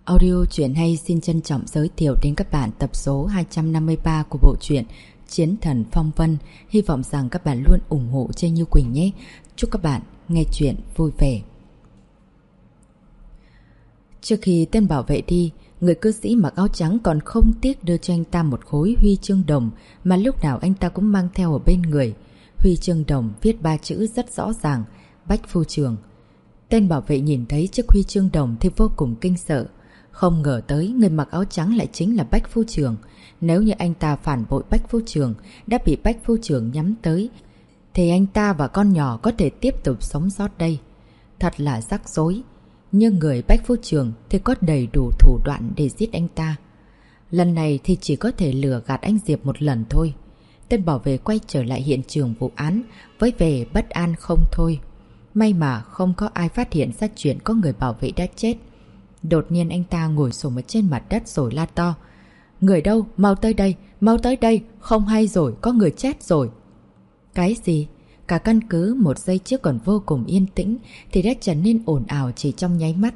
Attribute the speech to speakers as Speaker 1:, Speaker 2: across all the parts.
Speaker 1: Audio truyện hay xin trân trọng giới thiệu đến các bạn tập số 253 của bộ truyện Chiến Thần Phong Vân. Hy vọng rằng các bạn luôn ủng hộ Trê Như Quỳnh nhé. Chúc các bạn nghe truyện vui vẻ. Trước khi tên bảo vệ đi, người cư sĩ mặc áo trắng còn không tiếc đưa cho anh ta một khối huy chương đồng mà lúc nào anh ta cũng mang theo ở bên người. Huy chương đồng viết 3 chữ rất rõ ràng: Bách Phu Trường. Tên bảo vệ nhìn thấy chiếc huy chương đồng thì vô cùng kinh sợ. Không ngờ tới người mặc áo trắng lại chính là Bách Phu Trường. Nếu như anh ta phản bội Bách Phu Trường, đã bị Bách Phu Trường nhắm tới, thì anh ta và con nhỏ có thể tiếp tục sống sót đây. Thật là rắc rối. Nhưng người Bách Phu Trường thì có đầy đủ thủ đoạn để giết anh ta. Lần này thì chỉ có thể lừa gạt anh Diệp một lần thôi. Tên bảo vệ quay trở lại hiện trường vụ án với vẻ bất an không thôi. May mà không có ai phát hiện ra chuyện có người bảo vệ đã chết. Đột nhiên anh ta ngồi xổm ở trên mặt đất rồi la to: Người đâu? Mau tới đây, không hay rồi, có người chết rồi. Cái gì? Cả căn cứ một giây trước còn vô cùng yên tĩnh thì đã trở nên ồn ào chỉ trong nháy mắt.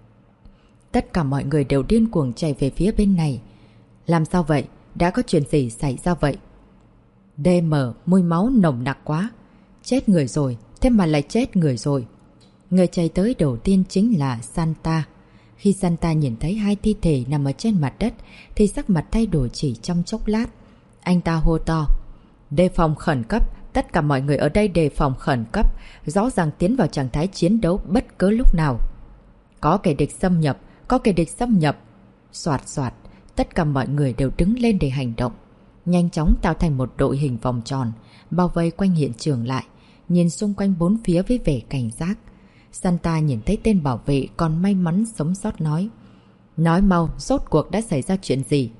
Speaker 1: Tất cả mọi người đều điên cuồng chạy về phía bên này. Làm sao vậy? Đã có chuyện gì xảy ra vậy? DM, mùi máu nồng nặc quá. Chết người rồi, thế mà lại chết người rồi. Người chạy tới đầu tiên chính là Santa. Khi Santa nhìn thấy hai thi thể nằm ở trên mặt đất thì sắc mặt thay đổi chỉ trong chốc lát. Anh ta hô to: Đề phòng khẩn cấp, tất cả mọi người ở đây đề phòng khẩn cấp, rõ ràng tiến vào trạng thái chiến đấu bất cứ lúc nào. Có kẻ địch xâm nhập. Soạt soạt, tất cả mọi người đều đứng lên để hành động. Nhanh chóng tạo thành một đội hình vòng tròn, bao vây quanh hiện trường lại, nhìn xung quanh bốn phía với vẻ cảnh giác. Santa nhìn thấy tên bảo vệ còn may mắn sống sót nói: Nói mau, rốt cuộc đã xảy ra chuyện gì?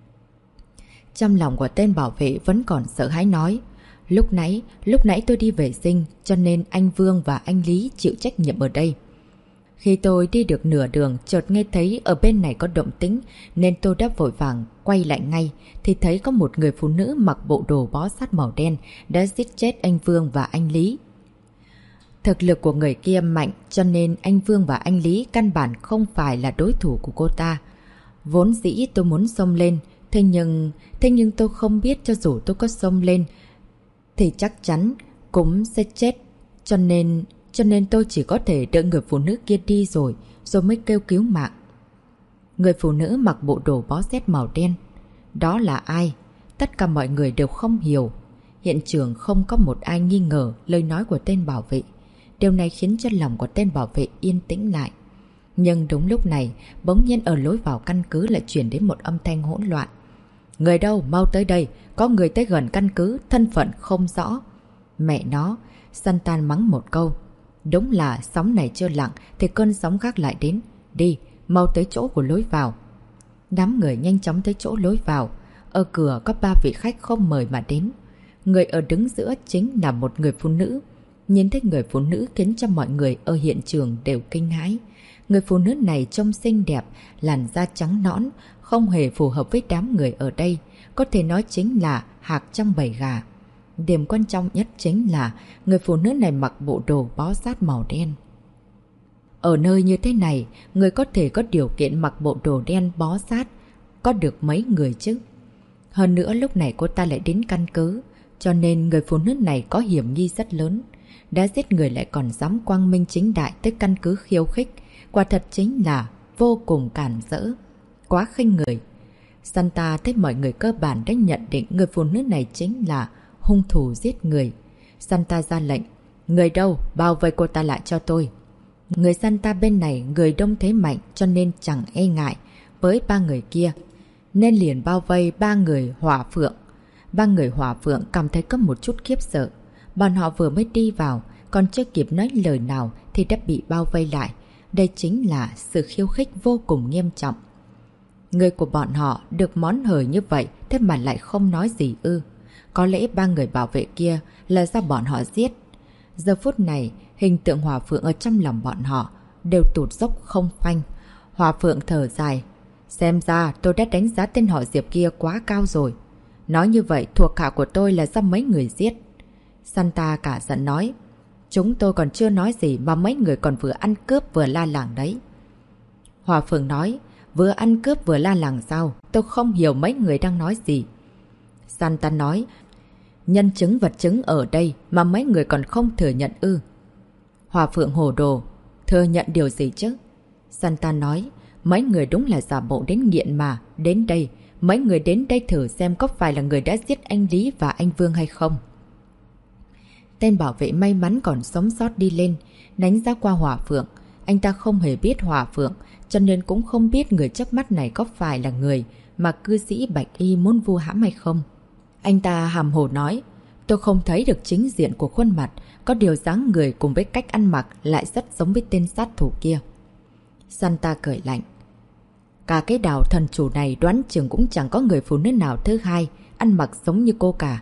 Speaker 1: Trong lòng của tên bảo vệ vẫn còn sợ hãi nói: Lúc nãy tôi đi vệ sinh, cho nên anh Vương và anh Lý chịu trách nhiệm ở đây. Khi tôi đi được nửa đường, chợt nghe thấy ở bên này có động tĩnh, nên tôi đã vội vàng quay lại ngay, thì thấy có một người phụ nữ mặc bộ đồ bó sát màu đen đã giết chết anh Vương và anh Lý. Thực lực của người kia mạnh, cho nên anh Vương và anh Lý căn bản không phải là đối thủ của cô ta. Vốn dĩ tôi muốn xông lên, thế nhưng tôi không biết cho dù tôi có xông lên thì chắc chắn cũng sẽ chết, cho nên tôi chỉ có thể đợi người phụ nữ kia đi rồi mới kêu cứu mạng. Người phụ nữ mặc bộ đồ bó sát màu đen, đó là ai? Tất cả mọi người đều không hiểu. Hiện trường không có một ai nghi ngờ lời nói của tên bảo vệ. Điều này khiến cho lòng của tên bảo vệ yên tĩnh lại. Nhưng đúng lúc này, bỗng nhiên ở lối vào căn cứ lại chuyển đến một âm thanh hỗn loạn. Người đâu? Mau tới đây! Có người tới gần căn cứ, thân phận không rõ. Mẹ nó! Santa mắng một câu. Đúng là sóng này chưa lặng thì cơn sóng khác lại đến. Đi! Mau tới chỗ của lối vào. Đám người nhanh chóng tới chỗ lối vào. Ở cửa có 3 vị khách không mời mà đến. Người ở đứng giữa chính là một người phụ nữ. Nhìn thấy người phụ nữ khiến cho mọi người ở hiện trường đều kinh hãi. Người phụ nữ này trông xinh đẹp, làn da trắng nõn, không hề phù hợp với đám người ở đây. Có thể nói chính là hạc trong bầy gà. Điểm quan trọng nhất chính là người phụ nữ này mặc bộ đồ bó sát màu đen. Ở nơi như thế này, người có thể có điều kiện mặc bộ đồ đen bó sát có được mấy người chứ? Hơn nữa lúc này cô ta lại đến căn cứ, cho nên người phụ nữ này có hiểm nghi rất lớn. Đã giết người lại còn dám quang minh chính đại tới căn cứ khiêu khích, quả thật chính là vô cùng cản rỡ, quá khinh người. Santa thấy mọi người cơ bản đã nhận định người phụ nữ này chính là hung thủ giết người. Santa ra lệnh: Người đâu? Bao vây cô ta lại cho tôi. Người Santa bên này người đông thế mạnh, cho nên chẳng e ngại với 3 người kia, nên liền bao vây 3 người Hỏa Phượng. 3 người Hỏa Phượng cảm thấy có một chút khiếp sợ. Bọn họ vừa mới đi vào, còn chưa kịp nói lời nào thì đã bị bao vây lại. Đây chính là sự khiêu khích vô cùng nghiêm trọng. Người của bọn họ được món hời như vậy, thế mà lại không nói gì ư? Có lẽ 3 người bảo vệ kia là do bọn họ giết. Giờ phút này, hình tượng Hỏa Phượng ở trong lòng bọn họ đều tụt dốc không phanh. Hỏa Phượng thở dài: Xem ra tôi đã đánh giá tên họ Diệp kia quá cao rồi. Nói như vậy thuộc hạ của tôi là do mấy người giết. Santa cả giận nói: Chúng tôi còn chưa nói gì mà mấy người còn vừa ăn cướp vừa la làng đấy. Hòa Phượng nói: Vừa ăn cướp vừa la làng sao? Tôi không hiểu mấy người đang nói gì. Santa nói, nhân chứng vật chứng ở đây mà mấy người còn không thừa nhận ư? Hòa Phượng hồ đồ, thừa nhận điều gì chứ? Santa nói, mấy người đúng là giả bộ đến nghiện mà. Đến đây, mấy người đến đây thử xem có phải là người đã giết anh Lý và anh Vương hay không. Tên bảo vệ may mắn còn sống sót đi lên, đánh giá qua Hòa Phượng. Anh ta không hề biết Hòa Phượng, cho nên cũng không biết người trước mắt này có phải là người mà cư sĩ Bạch Y muốn vu hãm hay không. Anh ta hàm hồ nói, tôi không thấy được chính diện của khuôn mặt, có điều dáng người cùng với cách ăn mặc lại rất giống với tên sát thủ kia. Santa cười lạnh. Cả cái đảo thần chủ này đoán chừng cũng chẳng có người phụ nữ nào thứ hai ăn mặc giống như cô cả.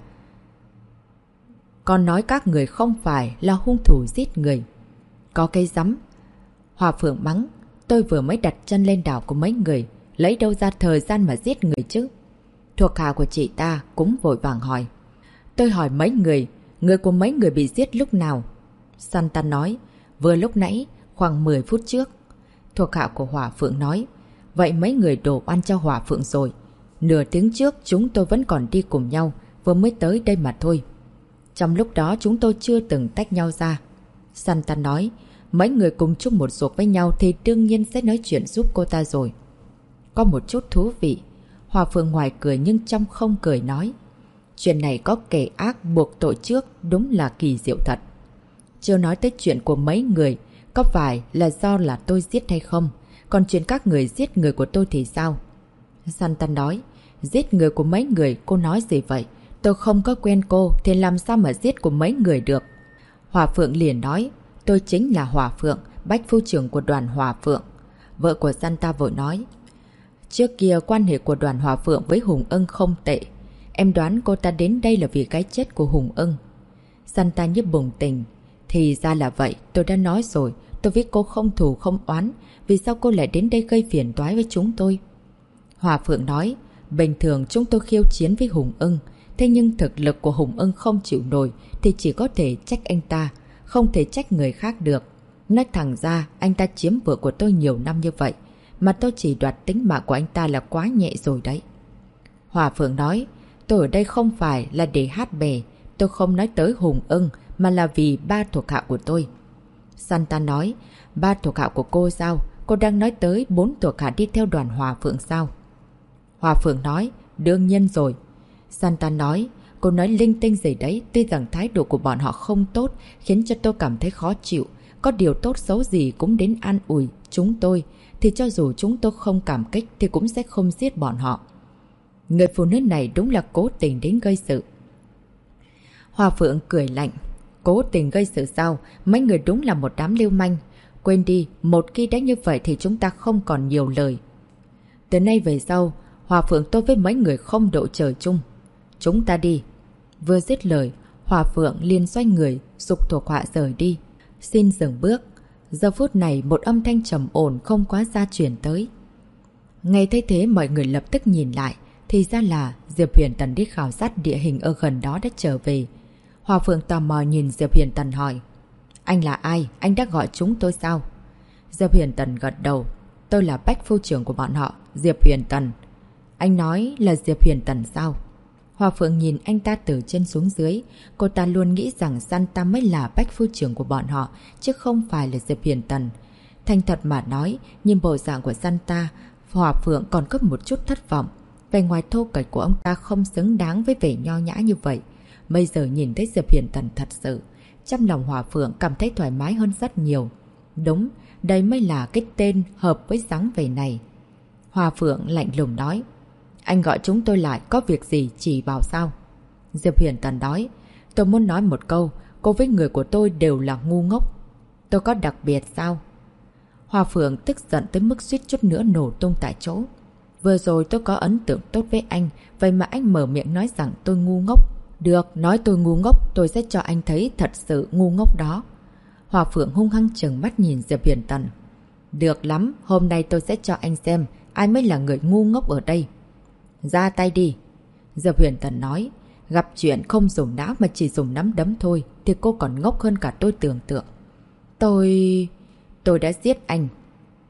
Speaker 1: Còn nói các người không phải là hung thủ giết người. Có cây rắm. Hòa Phượng mắng, tôi vừa mới đặt chân lên đảo của mấy người, lấy đâu ra thời gian mà giết người chứ? Thuộc hạ của chị ta cũng vội vàng hỏi. Tôi hỏi mấy người của mấy người bị giết lúc nào? Santa nói, vừa lúc nãy, khoảng 10 phút trước. Thuộc hạ của Hòa Phượng nói, vậy mấy người đổ oan cho Hòa Phượng rồi. Nửa tiếng trước chúng tôi vẫn còn đi cùng nhau, vừa mới tới đây mà thôi. Trong lúc đó chúng tôi chưa từng tách nhau ra. Santa nói, mấy người cùng chung một ruột với nhau thì đương nhiên sẽ nói chuyện giúp cô ta rồi. Có một chút thú vị. Hòa Phượng ngoài cười nhưng trong không cười nói, chuyện này có kẻ ác buộc tội trước, đúng là kỳ diệu thật. Chưa nói tới chuyện của mấy người, có phải là do là tôi giết hay không? Còn chuyện các người giết người của tôi thì sao? Santa nói, giết người của mấy người, cô nói gì vậy? Tôi không có quen cô thì làm sao mà giết của mấy người được? Hòa Phượng liền nói, tôi chính là Hòa Phượng, bách phu trưởng của đoàn Hòa Phượng. Vợ của Santa vội nói, trước kia quan hệ của đoàn Hòa Phượng với Hùng Ưng không tệ. Em đoán cô ta đến đây là vì cái chết của Hùng Ưng. Santa như bùng tỉnh. Thì ra là vậy, tôi đã nói rồi, tôi với cô không thù không oán. Vì sao cô lại đến đây gây phiền toái với chúng tôi? Hòa Phượng nói, bình thường chúng tôi khiêu chiến với Hùng Ưng. Thế nhưng thực lực của Hùng Ưng không chịu nổi thì chỉ có thể trách anh ta, không thể trách người khác được. Nói thẳng ra, anh ta chiếm vợ của tôi nhiều năm như vậy, mà tôi chỉ đoạt tính mạng của anh ta là quá nhẹ rồi đấy. Hòa Phượng nói, tôi ở đây không phải là để hát bè, tôi không nói tới Hùng Ưng mà là vì ba thuộc hạ của tôi. Santa nói, ba thuộc hạ của cô sao? Cô đang nói tới 4 thuộc hạ đi theo đoàn Hòa Phượng sao? Hòa Phượng nói, đương nhiên rồi. Santa nói, cô nói linh tinh gì đấy, tuy rằng thái độ của bọn họ không tốt, khiến cho tôi cảm thấy khó chịu. Có điều tốt xấu gì cũng đến an ủi chúng tôi, thì cho dù chúng tôi không cảm kích thì cũng sẽ không giết bọn họ. Người phụ nữ này đúng là cố tình đến gây sự. Hòa Phượng cười lạnh, cố tình gây sự sao? Mấy người đúng là một đám lưu manh. Quên đi, một khi đã như vậy thì chúng ta không còn nhiều lời. Từ nay về sau, Hòa Phượng tôi với mấy người không độ trời chung. Chúng ta đi. Vừa dứt lời, Hòa Phượng liền xoay người, dục thuộc hạ rời đi. Xin dừng bước. Giờ phút này một âm thanh trầm ổn không quá xa chuyển tới. Nghe thấy thế mọi người lập tức nhìn lại. Thì ra là Diệp Huyền Tần đi khảo sát địa hình ở gần đó đã trở về. Hòa Phượng tò mò nhìn Diệp Huyền Tần hỏi, anh là ai? Anh đã gọi chúng tôi sao? Diệp Huyền Tần gật đầu. Tôi là bách phu trưởng của bọn họ, Diệp Huyền Tần. Anh nói là Diệp Huyền Tần sao? Hòa Phượng nhìn anh ta từ trên xuống dưới. Cô ta luôn nghĩ rằng Santa mới là bách phu trưởng của bọn họ, chứ không phải là Diệp Huyền Tần. Thành thật mà nói, nhìn bộ dạng của Santa, Hòa Phượng còn có một chút thất vọng. Vẻ ngoài thô kệch của ông ta không xứng đáng với vẻ nho nhã như vậy. Bây giờ nhìn thấy Diệp Huyền Tần thật sự, trong lòng Hòa Phượng cảm thấy thoải mái hơn rất nhiều. Đúng, đây mới là cái tên hợp với dáng vẻ này. Hòa Phượng lạnh lùng nói, anh gọi chúng tôi lại có việc gì chỉ bảo sao? Diệp Huyền Tần nói, tôi muốn nói một câu, cô với người của tôi đều là ngu ngốc. Tôi có đặc biệt sao? Hòa Phượng tức giận tới mức suýt chút nữa nổ tung tại chỗ. Vừa rồi tôi có ấn tượng tốt với anh, vậy mà anh mở miệng nói rằng tôi ngu ngốc. Được, nói tôi ngu ngốc, tôi sẽ cho anh thấy thật sự ngu ngốc đó. Hòa Phượng hung hăng trừng mắt nhìn Diệp Huyền Tần. Được lắm, hôm nay tôi sẽ cho anh xem ai mới là người ngu ngốc ở đây. Ra tay đi. Diệp Huyền Tần nói, gặp chuyện không dùng não mà chỉ dùng nắm đấm thôi thì cô còn ngốc hơn cả tôi tưởng tượng. Tôi đã giết anh.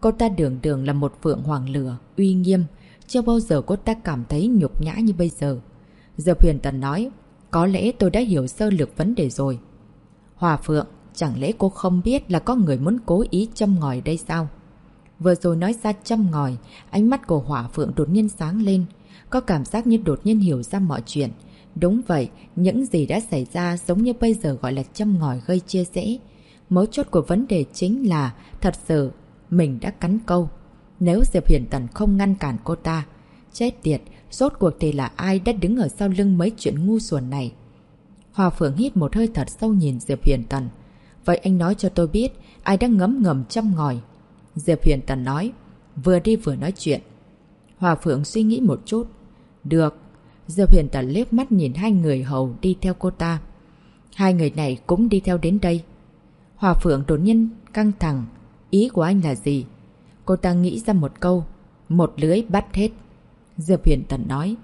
Speaker 1: Cô ta đường đường là một phượng hoàng lửa, uy nghiêm. Chưa bao giờ cô ta cảm thấy nhục nhã như bây giờ. Diệp Huyền Tần nói, có lẽ tôi đã hiểu sơ lược vấn đề rồi. Hòa Phượng, chẳng lẽ cô không biết là có người muốn cố ý châm ngòi đây sao? Vừa rồi nói ra châm ngòi, ánh mắt của Hòa Phượng đột nhiên sáng lên. Có cảm giác như đột nhiên hiểu ra mọi chuyện. Đúng vậy, những gì đã xảy ra giống như bây giờ gọi là châm ngòi gây chia rẽ. Mấu chốt của vấn đề chính là thật sự mình đã cắn câu. Nếu Diệp Huyền Tần không ngăn cản cô ta, chết tiệt, rốt cuộc thì là ai đã đứng ở sau lưng mấy chuyện ngu xuẩn này? Hòa Phượng hít một hơi thật sâu nhìn Diệp Huyền Tần. Vậy anh nói cho tôi biết ai đã ngấm ngầm châm ngòi? Diệp Huyền Tần nói, vừa đi vừa nói chuyện. Hòa Phượng suy nghĩ một chút. Được. Diệp Huyền Tần liếc mắt nhìn hai người hầu đi theo cô ta. Hai người này cũng đi theo đến đây. Hòa Phượng đột nhiên căng thẳng. Ý của anh là gì? Cô ta nghĩ ra một câu. Một lưới bắt hết. Diệp Huyền Tần nói,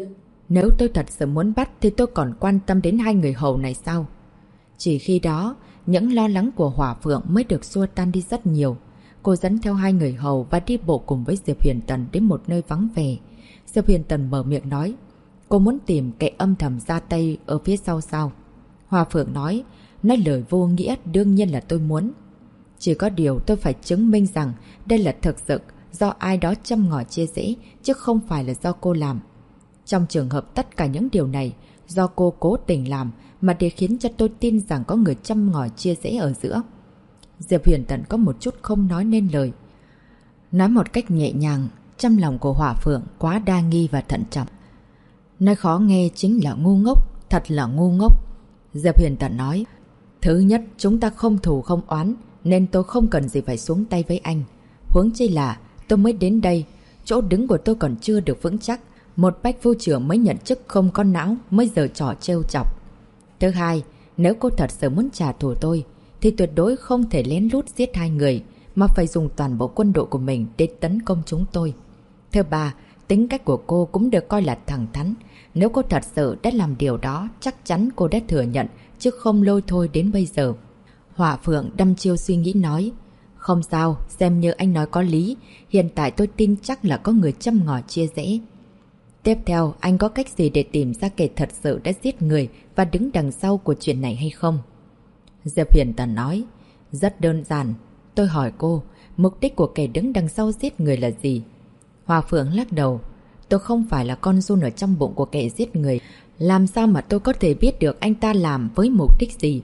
Speaker 1: nếu tôi thật sự muốn bắt thì tôi còn quan tâm đến hai người hầu này sao? Chỉ khi đó, những lo lắng của Hòa Phượng mới được xua tan đi rất nhiều. Cô dẫn theo hai người hầu và đi bộ cùng với Diệp Huyền Tần đến một nơi vắng vẻ. Diệp Huyền Tần mở miệng nói, cô muốn tìm kẻ âm thầm ra tay ở phía sau sao? Hòa Phượng nói lời vô nghĩa, đương nhiên là tôi muốn. Chỉ có điều tôi phải chứng minh rằng đây là thực sự do ai đó châm ngòi chia rẽ, chứ không phải là do cô làm. Trong trường hợp tất cả những điều này do cô cố tình làm mà để khiến cho tôi tin rằng có người châm ngòi chia rẽ ở giữa. Diệp Huyền Tần có một chút không nói nên lời. Nói một cách nhẹ nhàng, trong lòng của Hòa Phượng quá đa nghi và thận trọng. Nói khó nghe chính là ngu ngốc, thật là ngu ngốc. Diệp Huyền Tần nói, thứ nhất, chúng ta không thù không oán, nên tôi không cần gì phải xuống tay với anh. Huống chi là tôi mới đến đây, chỗ đứng của tôi còn chưa được vững chắc. Một bách phu trưởng mới nhận chức không có não mới giờ trò trêu chọc. Thứ hai, nếu cô thật sự muốn trả thù tôi thì tuyệt đối không thể lén lút giết hai người, mà phải dùng toàn bộ quân đội của mình để tấn công chúng tôi. Thứ ba, tính cách của cô cũng được coi là thẳng thắn. Nếu cô thật sự đã làm điều đó, chắc chắn cô đã thừa nhận, chứ không lôi thôi đến bây giờ. Hỏa Phượng đăm chiêu suy nghĩ nói, không sao, xem như anh nói có lý. Hiện tại tôi tin chắc là có người châm ngòi chia rẽ. Tiếp theo, anh có cách gì để tìm ra kẻ thật sự đã giết người và đứng đằng sau của chuyện này hay không? Diệp Huyền Tần nói, rất đơn giản. Tôi hỏi cô, mục đích của kẻ đứng đằng sau giết người là gì? Hòa Phượng lắc đầu, tôi không phải là con giun ở trong bụng của kẻ giết người. Làm sao mà tôi có thể biết được anh ta làm với mục đích gì?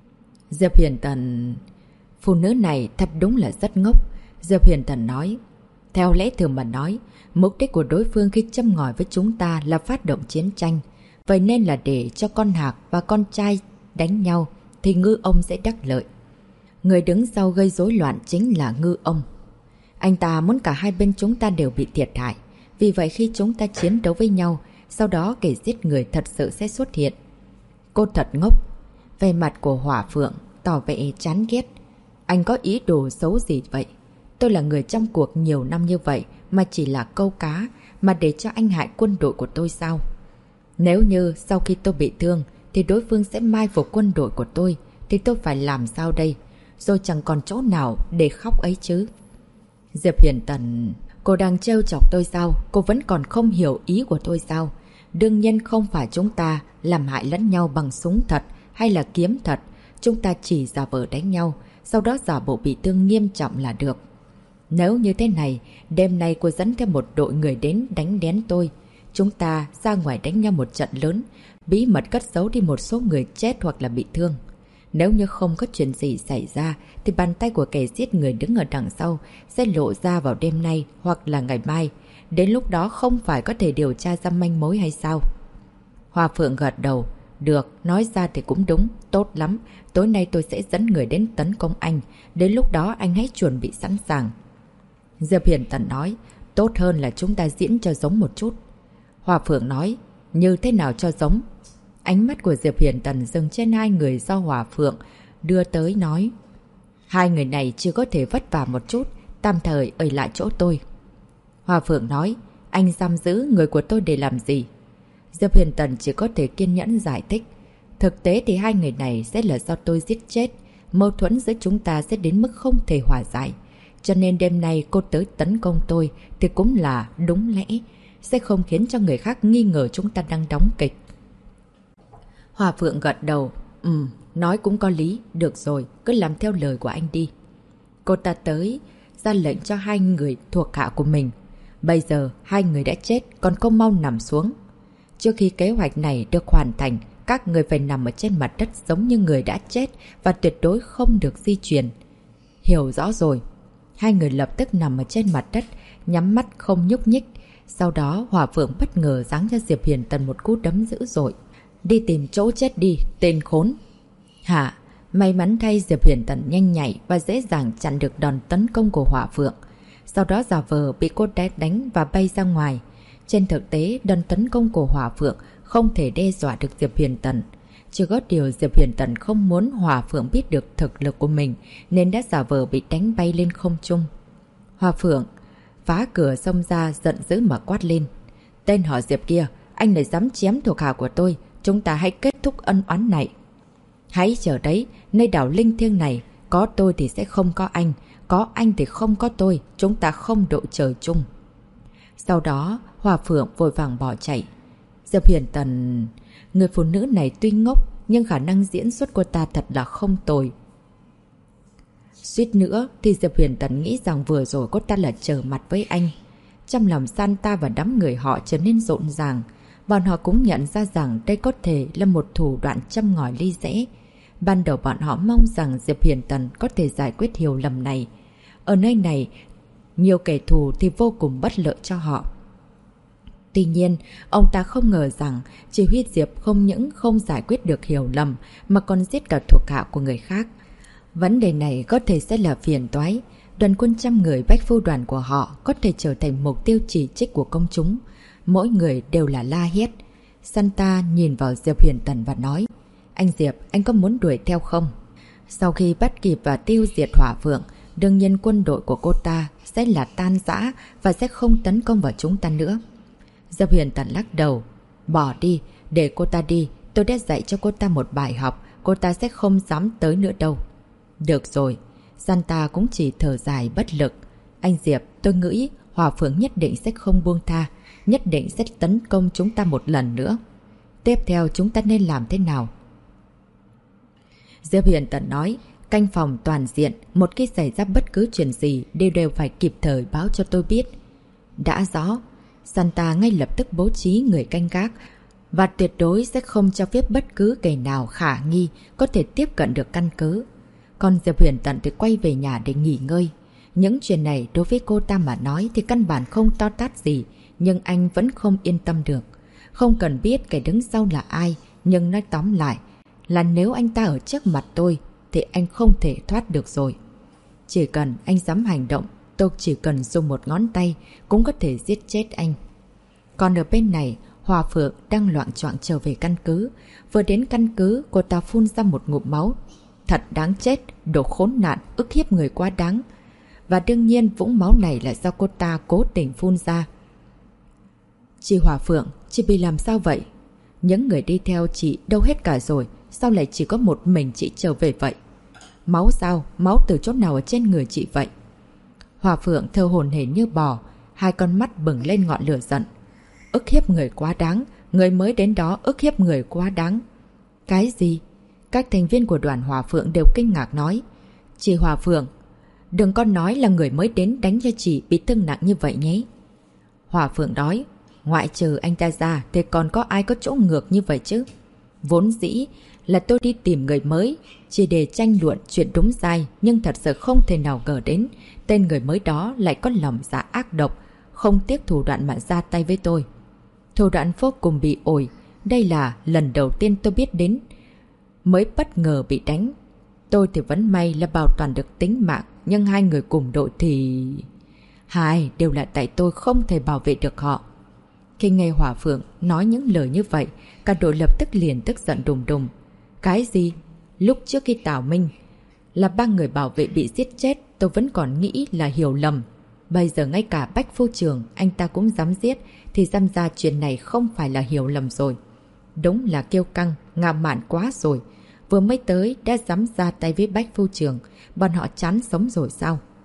Speaker 1: Diệp Huyền Tần... Phụ nữ này thật đúng là rất ngốc. Diệp Huyền Tần nói, theo lẽ thường mà nói, mục đích của đối phương khi châm ngòi với chúng ta là phát động chiến tranh. Vậy nên là để cho con Hạc và con trai đánh nhau thì Ngư ông sẽ đắc lợi. Người đứng sau gây rối loạn chính là Ngư ông. Anh ta muốn cả hai bên chúng ta đều bị thiệt hại. Vì vậy khi chúng ta chiến đấu với nhau, sau đó kẻ giết người thật sự sẽ xuất hiện. Cô thật ngốc. Về mặt của Hỏa Phượng tỏ vẻ chán ghét. Anh có ý đồ xấu gì vậy? Tôi là người trong cuộc nhiều năm như vậy mà chỉ là câu cá, mà để cho anh hại quân đội của tôi sao? Nếu như sau khi tôi bị thương thì đối phương sẽ mai phục quân đội của tôi, thì tôi phải làm sao đây? Rồi chẳng còn chỗ nào để khóc ấy chứ. Diệp Huyền Tần, cô đang trêu chọc tôi sao? Cô vẫn còn không hiểu ý của tôi sao? Đương nhiên không phải chúng ta làm hại lẫn nhau bằng súng thật hay là kiếm thật. Chúng ta chỉ giả vờ đánh nhau, sau đó giả bộ bị thương nghiêm trọng là được. Nếu như thế này, đêm nay cô dẫn theo một đội người đến đánh đén tôi. Chúng ta ra ngoài đánh nhau một trận lớn, bí mật cất giấu đi một số người chết hoặc là bị thương. Nếu như không có chuyện gì xảy ra, thì bàn tay của kẻ giết người đứng ở đằng sau sẽ lộ ra vào đêm nay hoặc là ngày mai. Đến lúc đó không phải có thể điều tra ra manh mối hay sao? Hòa Phượng gật đầu. Được, nói ra thì cũng đúng, tốt lắm. Tối nay tôi sẽ dẫn người đến tấn công anh. Đến lúc đó anh hãy chuẩn bị sẵn sàng. Diệp Huyền Tần nói, tốt hơn là chúng ta diễn cho giống một chút. Hòa Phượng nói, như thế nào cho giống? Ánh mắt của Diệp Huyền Tần dừng trên hai người do Hòa Phượng đưa tới nói, hai người này chưa có thể vất vả một chút, tạm thời ở lại chỗ tôi. Hòa Phượng nói, anh giam giữ người của tôi để làm gì? Diệp Huyền Tần chỉ có thể kiên nhẫn giải thích. Thực tế thì hai người này sẽ là do tôi giết chết. Mâu thuẫn giữa chúng ta sẽ đến mức không thể hòa giải. Cho nên đêm nay cô tới tấn công tôi thì cũng là đúng lẽ, sẽ không khiến cho người khác nghi ngờ chúng ta đang đóng kịch. Hòa Phượng gật đầu. Nói cũng có lý. Được rồi, cứ làm theo lời của anh đi. Cô ta tới, ra lệnh cho hai người thuộc hạ của mình. Bây giờ hai người đã chết, còn không mau nằm xuống. Trước khi kế hoạch này được hoàn thành, các người phải nằm ở trên mặt đất giống như người đã chết và tuyệt đối không được di chuyển. Hiểu rõ rồi. Hai người lập tức nằm ở trên mặt đất, nhắm mắt không nhúc nhích. Sau đó Hòa Phượng bất ngờ giáng cho Diệp Huyền Tần một cú đấm dữ dội. Đi tìm chỗ chết đi, tên khốn. Hả? May mắn thay Diệp Huyền Tần nhanh nhạy và dễ dàng chặn được đòn tấn công của Hòa Phượng. Sau đó giả vờ bị cô té đánh và bay ra ngoài. Trên thực tế, đòn tấn công của Hòa Phượng không thể đe dọa được Diệp Huyền Tần. Chỉ có điều Diệp Huyền Tần không muốn Hòa Phượng biết được thực lực của mình nên đã giả vờ bị đánh bay lên không trung. Hòa Phượng phá cửa xông ra giận dữ mà quát lên. Tên họ Diệp kia, anh lại dám chém thuộc hạ của tôi. Chúng ta hãy kết thúc ân oán này. Hãy chờ đấy, nơi đảo linh thiêng này, có tôi thì sẽ không có anh thì không có tôi, chúng ta không độ trời chung. Sau đó, Hòa Phượng vội vàng bỏ chạy. Diệp Huyền Tần... Người phụ nữ này tuy ngốc, nhưng khả năng diễn xuất của ta thật là không tồi. Suýt nữa thì Diệp Huyền Tần nghĩ rằng vừa rồi cô ta là trở mặt với anh. Trong lòng Santa và đám người họ trở nên rộn ràng. Bọn họ cũng nhận ra rằng đây có thể là một thủ đoạn châm ngòi ly giã. Ban đầu bọn họ mong rằng Diệp Huyền Tần có thể giải quyết hiểu lầm này. Ở nơi này, nhiều kẻ thù thì vô cùng bất lợi cho họ. Tuy nhiên, ông ta không ngờ rằng chỉ huy Diệp không những không giải quyết được hiểu lầm mà còn giết cả thuộc hạ của người khác. Vấn đề này có thể sẽ là phiền toái. Đoàn quân trăm người bách phu đoàn của họ có thể trở thành mục tiêu chỉ trích của công chúng. Mỗi người đều là la hét. Santa nhìn vào Diệp Huyền Tần và nói: Anh Diệp, anh có muốn đuổi theo không? Sau khi bắt kịp và tiêu diệt Hỏa Phượng, đương nhiên quân đội của cô ta sẽ là tan rã và sẽ không tấn công vào chúng ta nữa. Diệp Huyền Tần lắc đầu. Bỏ đi, để cô ta đi. Tôi đã dạy cho cô ta một bài học. Cô ta sẽ không dám tới nữa đâu. Được rồi. Santa cũng chỉ thở dài bất lực. Anh Diệp, tôi nghĩ Hỏa Phượng nhất định sẽ không buông tha. Nhất định sẽ tấn công chúng ta một lần nữa. Tiếp theo chúng ta nên làm thế nào? Diệp Huyền Tần nói: canh phòng toàn diện. Một khi xảy ra bất cứ chuyện gì đều phải kịp thời báo cho tôi biết. Đã rõ. Santa ngay lập tức bố trí người canh gác và tuyệt đối sẽ không cho phép bất cứ kẻ nào khả nghi có thể tiếp cận được căn cứ. Còn Diệp Huyền Tần thì quay về nhà để nghỉ ngơi. Những chuyện này đối với cô ta mà nói thì căn bản không to tát gì, nhưng anh vẫn không yên tâm được. Không cần biết kẻ đứng sau là ai, nhưng nói tóm lại là nếu anh ta ở trước mặt tôi thì anh không thể thoát được rồi. Chỉ cần anh dám hành động, tôi chỉ cần dùng một ngón tay cũng có thể giết chết anh. Còn ở bên này, Hòa Phượng đang loạng choạng trở về căn cứ. Vừa đến căn cứ, cô ta phun ra một ngụm máu. Thật đáng chết, đồ khốn nạn, ức hiếp người quá đáng. Và đương nhiên vũng máu này là do cô ta cố tình phun ra. Chị Hòa Phượng, chị bị làm sao vậy? Những người đi theo chị đâu hết cả rồi, sao lại chỉ có một mình chị trở về vậy? Máu sao? Máu từ chỗ nào ở trên người chị vậy? Hòa Phượng thơ hổn hển như bò, hai con mắt bừng lên ngọn lửa giận. Ức hiếp người quá đáng, người mới đến đó ức hiếp người quá đáng. Cái gì? Các thành viên của đoàn Hòa Phượng đều kinh ngạc nói. Chị Hòa Phượng, đừng có nói là người mới đến đánh cho chị bị thương nặng như vậy nhé. Hòa Phượng nói, ngoại trừ anh ta ra thì còn có ai có chỗ ngược như vậy chứ? Vốn dĩ là tôi đi tìm người mới, chỉ để tranh luận chuyện đúng sai, nhưng thật sự không thể nào ngờ đến tên người mới đó lại có lòng dạ ác độc, không tiếc thủ đoạn mà ra tay với tôi. Thủ đoạn vô cùng bị ổi, đây là lần đầu tiên tôi biết đến, mới bất ngờ bị đánh. Tôi thì vẫn may là bảo toàn được tính mạng, nhưng hai người cùng đội thì... Hai đều là tại tôi không thể bảo vệ được họ. Khi nghe Hỏa Phượng nói những lời như vậy, cả đội lập tức liền tức giận đùng đùng. Cái gì? Lúc trước khi Tào Minh là ba người bảo vệ bị giết chết, tôi vẫn còn nghĩ là hiểu lầm. Bây giờ ngay cả Bách Phu Trường anh ta cũng dám giết, thì xem ra chuyện này không phải là hiểu lầm rồi. Đúng là kiêu căng, ngạo mạn quá rồi. Vừa mới tới đã dám ra tay với Bách Phu Trường, bọn họ chán sống rồi sao?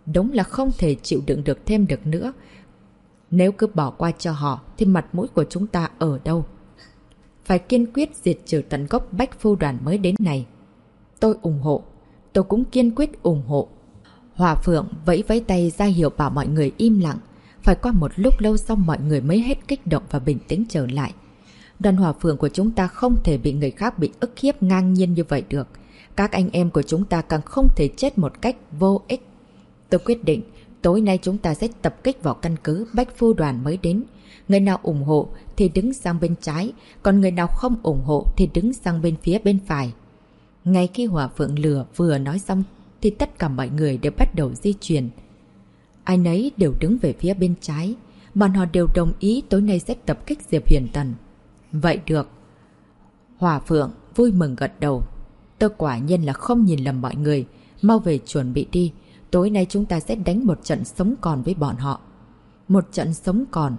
Speaker 1: đúng là không thể chịu đựng được thêm được nữa. Nếu cứ bỏ qua cho họ thì mặt mũi của chúng ta ở đâu? Phải kiên quyết diệt trừ tận gốc Bách Phu đoàn mới đến này. Tôi ủng hộ. Tôi cũng kiên quyết ủng hộ. Hòa Phượng vẫy vẫy tay ra hiệu bảo mọi người im lặng. Phải qua một lúc lâu sau mọi người mới hết kích động và bình tĩnh trở lại. Đoàn Hòa Phượng của chúng ta không thể bị người khác bị ức hiếp ngang nhiên như vậy được. Các anh em của chúng ta càng không thể chết một cách vô ích. Tôi quyết định, tối nay chúng ta sẽ tập kích vào căn cứ Bách Phu đoàn mới đến. Người nào ủng hộ thì đứng sang bên trái, còn người nào không ủng hộ thì đứng sang bên phía bên phải. Ngay khi Hòa Phượng lừa vừa nói xong thì tất cả mọi người đều bắt đầu di chuyển. Ai nấy đều đứng về phía bên trái. Bọn họ đều đồng ý tối nay sẽ tập kích Diệp Huyền Tần. Vậy được. Hòa Phượng vui mừng gật đầu. Tôi quả nhiên là không nhìn lầm mọi người. Mau về chuẩn bị đi. Tối nay chúng ta sẽ đánh một trận sống còn với bọn họ. Một trận sống còn.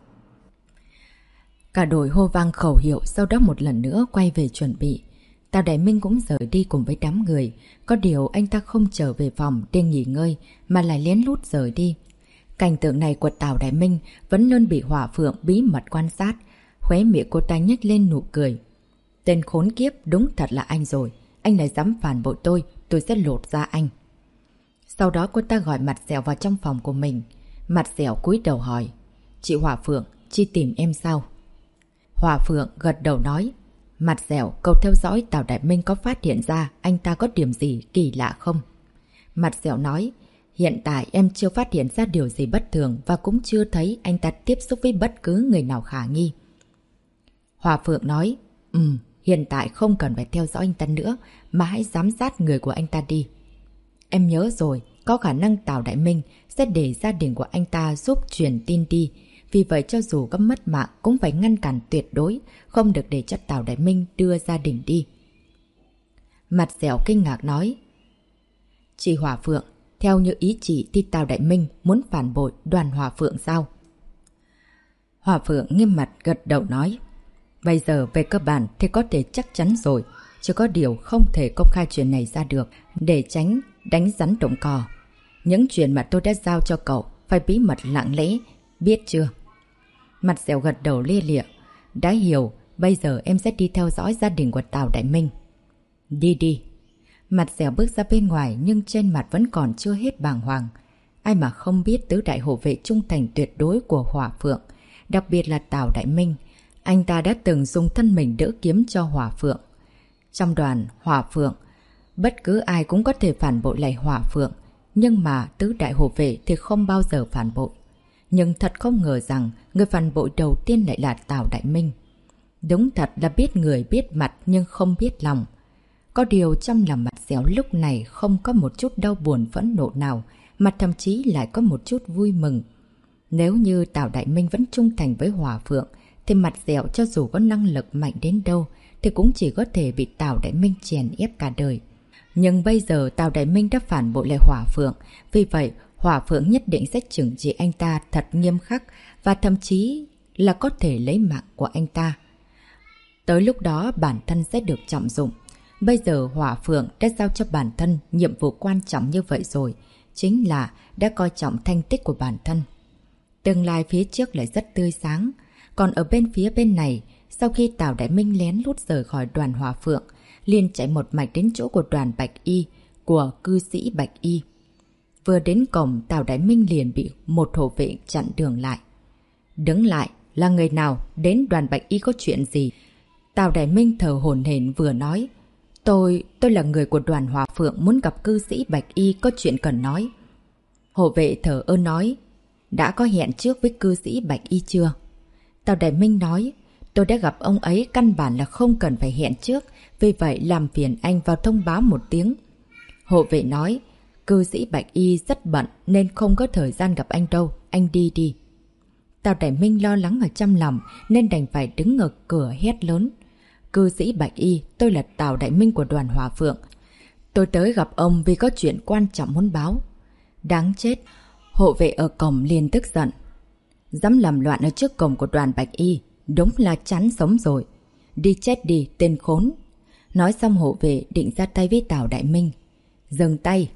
Speaker 1: Cả đội hô vang khẩu hiệu, sau đó một lần nữa quay về chuẩn bị. Tào Đại Minh cũng rời đi cùng với đám người. Có điều anh ta không trở về phòng để nghỉ ngơi mà lại lén lút rời đi. Cảnh tượng này của Tào Đại Minh vẫn luôn bị Hòa Phượng bí mật quan sát. Khóe miệng cô ta nhếch lên nụ cười. Tên khốn kiếp đúng thật là anh rồi. Anh này dám phản bội tôi sẽ lột ra anh. Sau đó cô ta gọi Mặt Dẻo vào trong phòng của mình. Mặt Dẻo cúi đầu hỏi. Chị Hòa Phượng, chị tìm em sao? Hòa Phượng gật đầu nói. Mặt Dẻo, cậu theo dõi Tào Đại Minh có phát hiện ra anh ta có điểm gì kỳ lạ không? Mặt Dẻo nói. Hiện tại em chưa phát hiện ra điều gì bất thường và cũng chưa thấy anh ta tiếp xúc với bất cứ người nào khả nghi. Hòa Phượng nói. Hiện tại không cần phải theo dõi anh ta nữa mà hãy giám sát người của anh ta đi. Em nhớ rồi, có khả năng Tào Đại Minh sẽ để gia đình của anh ta giúp truyền tin đi. Vì vậy cho dù có mất mạng cũng phải ngăn cản tuyệt đối, không được để cho Tào Đại Minh đưa gia đình đi. Mặt Dẻo kinh ngạc nói. Chị Hòa Phượng, theo như ý chị thì Tào Đại Minh muốn phản bội Đoàn Hòa Phượng sao? Hòa Phượng nghiêm mặt gật đầu nói. Bây giờ về cơ bản thì có thể chắc chắn rồi, chỉ có điều không thể công khai chuyện này ra được để tránh đánh rắn động cò. Những chuyện mà tôi đã giao cho cậu phải bí mật lặng lẽ, biết chưa? Mặt Dẻo gật đầu lia lịa. Đã hiểu, bây giờ em sẽ đi theo dõi gia đình của Tào Đại Minh. Đi đi. Mặt Dẻo bước ra bên ngoài nhưng trên mặt vẫn còn chưa hết bàng hoàng. Ai mà không biết tứ đại hộ vệ trung thành tuyệt đối của Hòa Phượng, đặc biệt là Tào Đại Minh. Anh ta đã từng dùng thân mình đỡ kiếm cho Hòa Phượng. Trong đoàn Hòa Phượng, bất cứ ai cũng có thể phản bội lại Hòa Phượng, nhưng mà tứ đại hộ vệ thì không bao giờ phản bội. Nhưng thật không ngờ rằng người phản bội đầu tiên lại là Tào Đại Minh. Đúng thật là biết người biết mặt nhưng không biết lòng. Có điều trong lòng Mặt Dẻo lúc này không có một chút đau buồn phẫn nộ nào, mà thậm chí lại có một chút vui mừng. Nếu như Tào Đại Minh vẫn trung thành với Hòa Phượng, thì Mặt Dẻo cho dù có năng lực mạnh đến đâu thì cũng chỉ có thể bị Tào Đại Minh chèn ép cả đời. Nhưng bây giờ Tào Đại Minh đã phản bội lại Hòa Phượng, vì vậy Hòa Phượng nhất định sẽ trừng trị anh ta thật nghiêm khắc và thậm chí là có thể lấy mạng của anh ta. Tới lúc đó bản thân sẽ được trọng dụng. Bây giờ Hòa Phượng đã giao cho bản thân nhiệm vụ quan trọng như vậy rồi, chính là đã coi trọng thành tích của bản thân. Tương lai phía trước lại rất tươi sáng. Còn ở bên phía bên này, sau khi Tào Đại Minh lén lút rời khỏi đoàn Hòa Phượng, liền chạy một mạch đến chỗ của đoàn Bạch Y, của cư sĩ Bạch Y. Vừa đến cổng, Tào Đại Minh liền bị một hộ vệ chặn đường lại. Đứng lại, là người nào? Đến đoàn Bạch Y có chuyện gì? Tào Đại Minh thở hổn hển vừa nói. Tôi là người của đoàn Hòa Phượng, muốn gặp cư sĩ Bạch Y, có chuyện cần nói. Hộ vệ thở ơ nói. Đã có hẹn trước với cư sĩ Bạch Y chưa? Tào Đại Minh nói. Tôi đã gặp ông ấy, căn bản là không cần phải hẹn trước, vì vậy làm phiền anh vào thông báo một tiếng. Hộ vệ nói. Cư sĩ Bạch Y rất bận nên không có thời gian gặp anh đâu, anh đi đi. Tào Đại Minh lo lắng ở trong lòng nên đành phải đứng ở cửa hét lớn. Cư sĩ Bạch Y, tôi là Tào Đại Minh của đoàn Hòa Phượng. Tôi tới gặp ông vì có chuyện quan trọng muốn báo. Đáng chết, hộ vệ ở cổng liền tức giận. Dám làm loạn ở trước cổng của đoàn Bạch Y, đúng là chán sống rồi. Đi chết đi, tên khốn. Nói xong hộ vệ định ra tay với Tào Đại Minh. Dừng tay.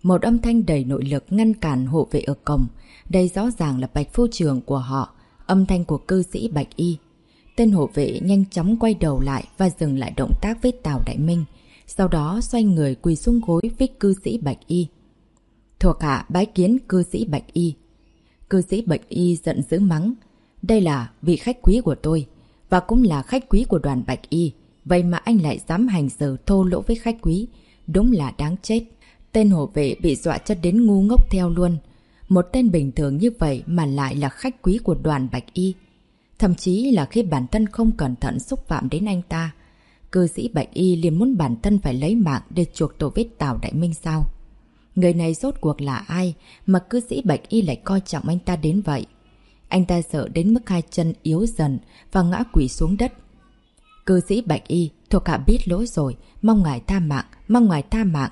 Speaker 1: Một âm thanh đầy nội lực ngăn cản hộ vệ ở cổng. Đây rõ ràng là Bạch phu trưởng của họ, âm thanh của cư sĩ Bạch Y. Tên hộ vệ nhanh chóng quay đầu lại và dừng lại động tác với Tào Đại Minh. Sau đó xoay người quỳ xuống gối với cư sĩ Bạch Y. Thuộc hạ bái kiến cư sĩ Bạch Y. Cư sĩ Bạch Y giận dữ mắng. Đây là vị khách quý của tôi, và cũng là khách quý của đoàn Bạch Y. Vậy mà anh lại dám hành xử thô lỗ với khách quý. Đúng là đáng chết. Tên hộ vệ bị dọa cho đến ngu ngốc theo luôn. Một tên bình thường như vậy mà lại là khách quý của đoàn Bạch Y. Thậm chí là khi bản thân không cẩn thận xúc phạm đến anh ta, cư sĩ Bạch Y liền muốn bản thân phải lấy mạng để chuộc tội với Tào Đại Minh sao? Người này rốt cuộc là ai mà cư sĩ Bạch Y lại coi trọng anh ta đến vậy? Anh ta sợ đến mức hai chân yếu dần và ngã quỵ xuống đất. Cư sĩ Bạch Y, thuộc hạ biết lỗi rồi, mong ngài tha mạng, mong ngài tha mạng.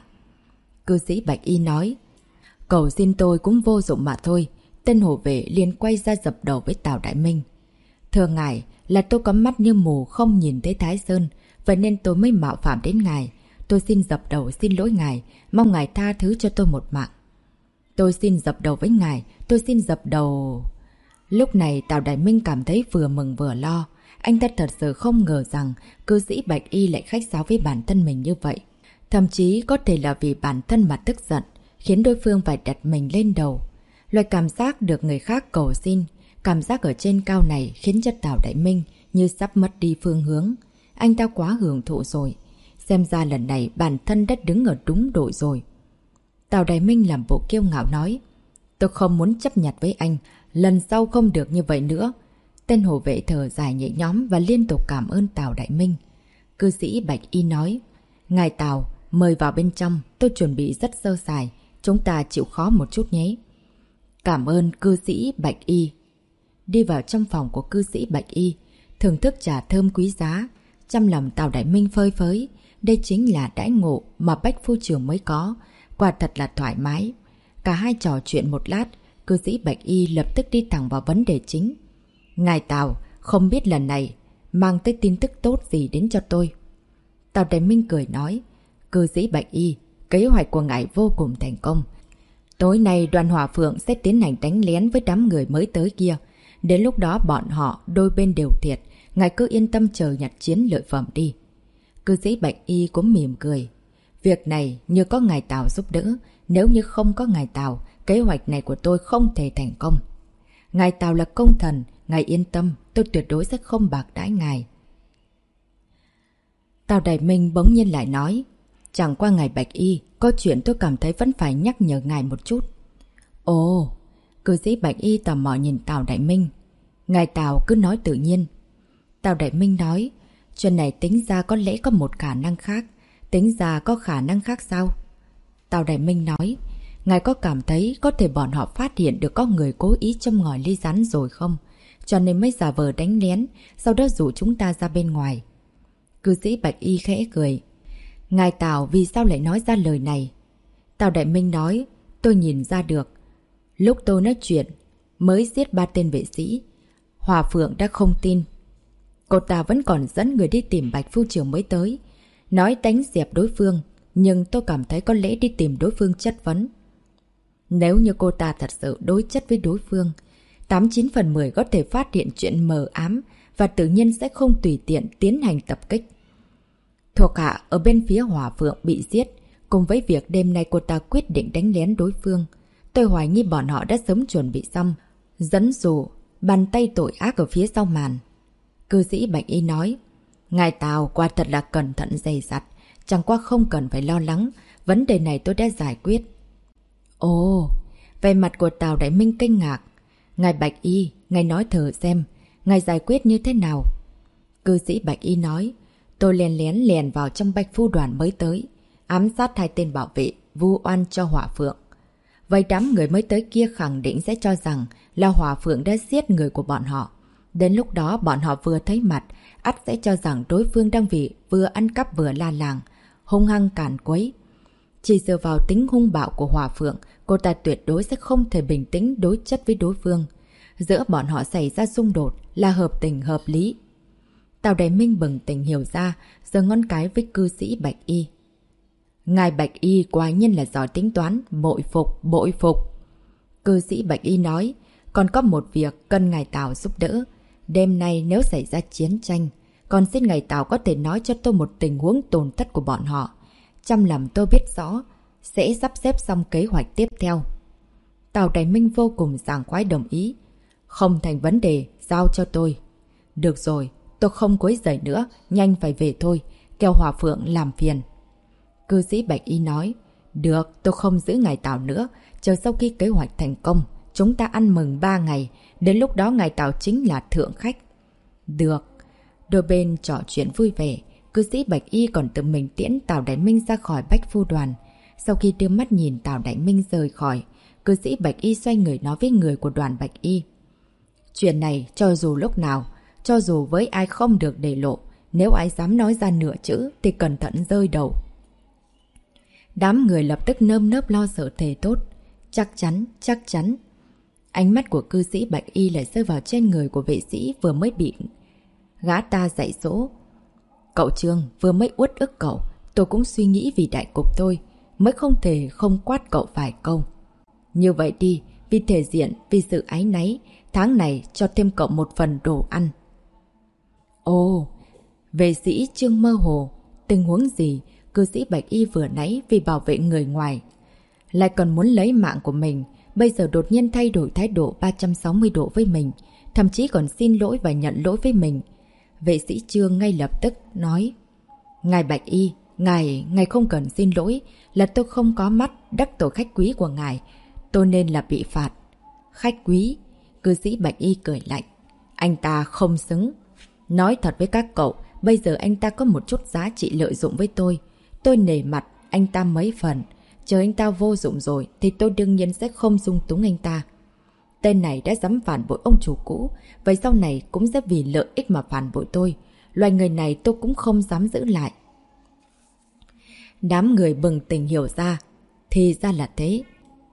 Speaker 1: Cư sĩ Bạch Y nói, cầu xin tôi cũng vô dụng mà thôi. Tên hộ vệ liền quay ra dập đầu với Tào Đại Minh. Thưa ngài, là tôi có mắt như mù không nhìn thấy Thái Sơn, vậy nên tôi mới mạo phạm đến ngài. Tôi xin dập đầu xin lỗi ngài, mong ngài tha thứ cho tôi một mạng. Tôi xin dập đầu với ngài, tôi xin dập đầu... Lúc này Tào Đại Minh cảm thấy vừa mừng vừa lo. Anh ta thật sự không ngờ rằng cư sĩ Bạch Y lại khách sáo với bản thân mình như vậy. Thậm chí có thể là vì bản thân mà tức giận, khiến đối phương phải đặt mình lên đầu. Loại cảm giác được người khác cầu xin, cảm giác ở trên cao này khiến cho Tào Đại Minh như sắp mất đi phương hướng. Anh ta quá hưởng thụ rồi. Xem ra lần này bản thân đã đứng ở đúng đội rồi. Tào Đại Minh làm bộ kiêu ngạo nói, tôi không muốn chấp nhặt với anh, lần sau không được như vậy nữa. Tên hộ vệ thở dài nhẹ nhõm và liên tục cảm ơn Tào Đại Minh. Cư sĩ Bạch Y nói, ngài Tào, mời vào bên trong, tôi chuẩn bị rất sơ sài, chúng ta chịu khó một chút nhé. Cảm ơn cư sĩ Bạch Y. Đi vào trong phòng của cư sĩ Bạch Y, thưởng thức trà thơm quý giá. Trong lòng Tào Đại Minh phơi phới, đây chính là đãi ngộ mà Bách phu trưởng mới có, quả thật là thoải mái. Cả hai trò chuyện một lát, cư sĩ Bạch Y lập tức đi thẳng vào vấn đề chính. Ngài Tào, không biết lần này mang tới tin tức tốt gì đến cho tôi. Tào Đại Minh cười nói, cư sĩ Bạch Y, kế hoạch của ngài vô cùng thành công. Tối nay đoàn Hỏa Phượng sẽ tiến hành đánh lén với đám người mới tới kia. Đến lúc đó bọn họ đôi bên đều thiệt, ngài cứ yên tâm chờ nhặt chiến lợi phẩm đi. Cư sĩ Bạch Y cũng mỉm cười. Việc này như có ngài Tào giúp đỡ, nếu như không có ngài Tào, kế hoạch này của tôi không thể thành công. Ngài Tào là công thần, ngài yên tâm, tôi tuyệt đối sẽ không bạc đãi ngài. Tào Đại Minh bỗng nhiên lại nói, chẳng qua ngài Bạch Y, có chuyện tôi cảm thấy vẫn phải nhắc nhở ngài một chút. Ồ, cư sĩ Bạch Y tò mò nhìn Tào Đại Minh. Ngài Tào cứ nói tự nhiên. Tào Đại Minh nói, chuyện này tính ra có lẽ có một khả năng khác. Tính ra có khả năng khác sao? Tào Đại Minh nói, ngài có cảm thấy có thể bọn họ phát hiện được có người cố ý châm ngòi ly rắn rồi không? Cho nên mới giả vờ đánh lén, sau đó rủ chúng ta ra bên ngoài. Cư sĩ Bạch Y khẽ cười. Ngài Tào vì sao lại nói ra lời này? Tào Đại Minh nói, tôi nhìn ra được. Lúc tôi nói chuyện, mới giết 3 tên vệ sĩ. Hòa Phượng đã không tin. Cô ta vẫn còn dẫn người đi tìm Bạch phu trưởng mới tới. Nói đánh dẹp đối phương, nhưng tôi cảm thấy có lẽ đi tìm đối phương chất vấn. Nếu như cô ta thật sự đối chất với đối phương, 89 phần 10 có thể phát hiện chuyện mờ ám và tự nhiên sẽ không tùy tiện tiến hành tập kích. Thuộc hạ ở bên phía Hỏa Phượng bị giết, cùng với việc đêm nay cô ta quyết định đánh lén đối phương. Tôi hoài nghi bọn họ đã sớm chuẩn bị xong, dẫn dụ, bàn tay tội ác ở phía sau màn. Cư sĩ Bạch Y nói, ngài Tào quả thật là cẩn thận dày dặt, chẳng qua không cần phải lo lắng, vấn đề này tôi đã giải quyết. Ồ, về mặt của Tào Đại Minh kinh ngạc. Ngài Bạch Y, ngài nói thử xem, ngài giải quyết như thế nào? Cư sĩ Bạch Y nói, tôi lén lén vào trong Bạch phu đoàn mới tới, ám sát 2 tên bảo vệ, vu oan cho Hỏa Phượng. Vậy đám người mới tới kia khẳng định sẽ cho rằng là Hỏa Phượng đã giết người của bọn họ. Đến lúc đó bọn họ vừa thấy mặt, ắt sẽ cho rằng đối phương đang vừa ăn cắp vừa la làng, hung hăng càn quấy. Chỉ dựa vào tính hung bạo của Hỏa Phượng, cô ta tuyệt đối sẽ không thể bình tĩnh đối chất với đối phương. Giữa bọn họ xảy ra xung đột là hợp tình hợp lý. Tào Đại Minh bừng tỉnh hiểu ra, giơ ngón cái với cư sĩ Bạch Y. Ngài Bạch Y quả nhiên là giỏi tính toán, bội phục, bội phục. Cư sĩ Bạch Y nói, còn có một việc cần ngài Tào giúp đỡ. Đêm nay nếu xảy ra chiến tranh, còn xin ngài Tào có thể nói cho tôi một tình huống tồn thất của bọn họ. Trong lòng tôi biết rõ, sẽ sắp xếp xong kế hoạch tiếp theo. Tào Đại Minh vô cùng sảng khoái đồng ý. Không thành vấn đề, giao cho tôi. Được rồi, tôi không quấy rầy nữa, nhanh phải về thôi, kêu Hòa Phượng làm phiền. Cư sĩ Bạch Y nói, được, tôi không giữ ngài Tào nữa, chờ sau khi kế hoạch thành công, chúng ta ăn mừng 3 ngày, đến lúc đó ngài Tào chính là thượng khách. Được, đôi bên trò chuyện vui vẻ, cư sĩ Bạch Y còn tự mình tiễn Tào Đại Minh ra khỏi Bách Phu Đoàn. Sau khi đưa mắt nhìn Tào Đại Minh rời khỏi, cư sĩ Bạch Y xoay người nói với người của đoàn Bạch Y. Chuyện này cho dù lúc nào, cho dù với ai không được để lộ, nếu ai dám nói ra nửa chữ thì cẩn thận rơi đầu. Đám người lập tức nơm nớp lo sợ thề tốt. Chắc chắn, chắc chắn. Ánh mắt của cư sĩ Bạch Y lại rơi vào trên người của vệ sĩ vừa mới bị gã ta dạy dỗ. Cậu Trương vừa mới uất ức cậu, tôi cũng suy nghĩ vì đại cục tôi, mới không thể không quát cậu vài câu. Như vậy đi, vì thể diện, vì sự áy náy, tháng này cho thêm cậu một phần đồ ăn. Ồ, vệ sĩ Trương mơ hồ, tình huống gì? Cư sĩ Bạch Y vừa nãy vì bảo vệ người ngoài, lại còn muốn lấy mạng của mình, bây giờ đột nhiên thay đổi thái độ 360 độ với mình, thậm chí còn xin lỗi và nhận lỗi với mình. Vệ sĩ Trương ngay lập tức nói, ngài Bạch Y, ngài không cần xin lỗi, là tôi không có mắt đắc tội khách quý của ngài, tôi nên là bị phạt. Khách quý? Cư sĩ Bạch Y cười lạnh, anh ta không xứng. Nói thật với các cậu, bây giờ anh ta có một chút giá trị lợi dụng với tôi nể mặt anh ta mấy phần. Chờ anh ta vô dụng rồi thì tôi đương nhiên sẽ không dung túng anh ta. Tên này đã dám phản bội ông chủ cũ, vậy sau này cũng sẽ vì lợi ích mà phản bội tôi. Loài người này tôi cũng không dám giữ lại. Đám người bừng tỉnh hiểu ra, thì ra là thế.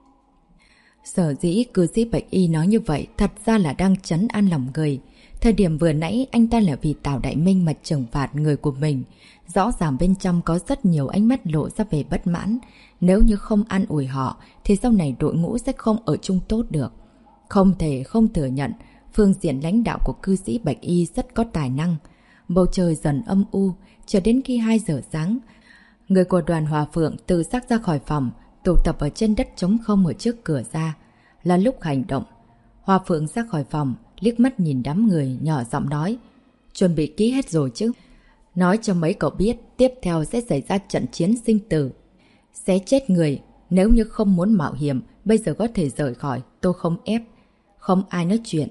Speaker 1: Sở dĩ cư sĩ Bạch Y nói như vậy thật ra là đang trấn an lòng người. Thời điểm vừa nãy anh ta là vì Tào Đại Minh mà trừng phạt người của mình. Rõ ràng bên trong có rất nhiều ánh mắt lộ ra về bất mãn. Nếu như không an ủi họ thì sau này đội ngũ sẽ không ở chung tốt được. Không thể không thừa nhận, phương diện lãnh đạo của cư sĩ Bạch Y rất có tài năng. Bầu trời dần âm u, cho đến khi 2 giờ sáng, người của đoàn Hòa Phượng tự xác ra khỏi phòng, tụ tập ở trên đất trống không ở trước cửa ra. Là lúc hành động. Hòa Phượng ra khỏi phòng, liếc mắt nhìn đám người, nhỏ giọng nói, chuẩn bị kỹ hết rồi chứ? Nói cho mấy cậu biết, tiếp theo sẽ xảy ra trận chiến sinh tử. Sẽ chết người, nếu như không muốn mạo hiểm, bây giờ có thể rời khỏi, tôi không ép. Không ai nói chuyện.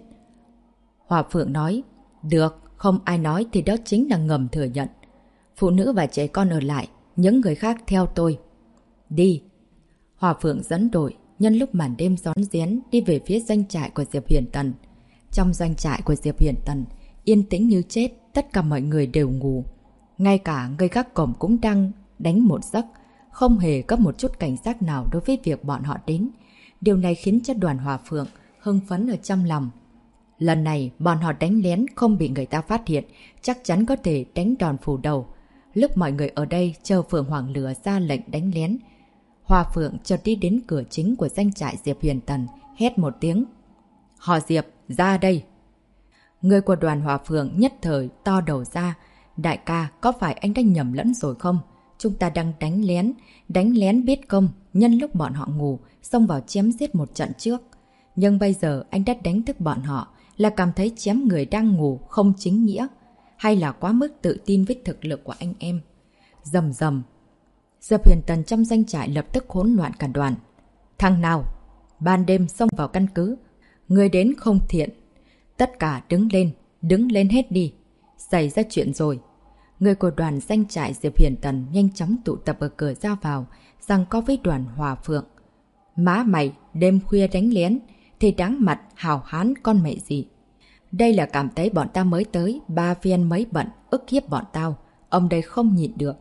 Speaker 1: Hòa Phượng nói, được, không ai nói thì đó chính là ngầm thừa nhận. Phụ nữ và trẻ con ở lại, những người khác theo tôi. Đi. Hòa Phượng dẫn đội, nhân lúc màn đêm rón rén đi về phía doanh trại của Diệp Huyền Tần. Trong doanh trại của Diệp Huyền Tần, yên tĩnh như chết, tất cả mọi người đều ngủ. Ngay cả người gác cổng cũng đang đánh một giấc, không hề có một chút cảnh giác nào đối với việc bọn họ đến. Điều này khiến cho đoàn Hòa Phượng hưng phấn ở trong lòng. Lần này bọn họ đánh lén không bị người ta phát hiện, chắc chắn có thể đánh đòn phủ đầu. Lúc mọi người ở đây chờ Phượng Hoàng Lửa ra lệnh đánh lén, Hòa Phượng chợt đi đến cửa chính của doanh trại Diệp Huyền Tần, hét một tiếng. Họ Diệp, ra đây! Người của đoàn Hòa Phượng nhất thời to đầu ra. Đại ca, có phải anh đã nhầm lẫn rồi không? Chúng ta đang đánh lén biết công, nhân lúc bọn họ ngủ, xông vào chém giết một trận trước. Nhưng bây giờ anh đã đánh thức bọn họ, là cảm thấy chém người đang ngủ không chính nghĩa, hay là quá mức tự tin với thực lực của anh em? Rầm rầm. Diệp Huyền Tần trong doanh trại lập tức hỗn loạn cả đoàn. Thằng nào ban đêm xông vào căn cứ, người đến không thiện, tất cả đứng lên hết đi. Xảy ra chuyện rồi. Người của đoàn doanh trại Diệp Huyền Tần nhanh chóng tụ tập ở cửa ra vào, giằng co với đoàn Hòa Phượng. Má mày, đêm khuya đánh lén thì đáng mặt hào hán con mẹ gì. Đây là cảm thấy bọn ta mới tới, ba phiên mấy bận, ức hiếp bọn tao. Ông đây không nhịn được.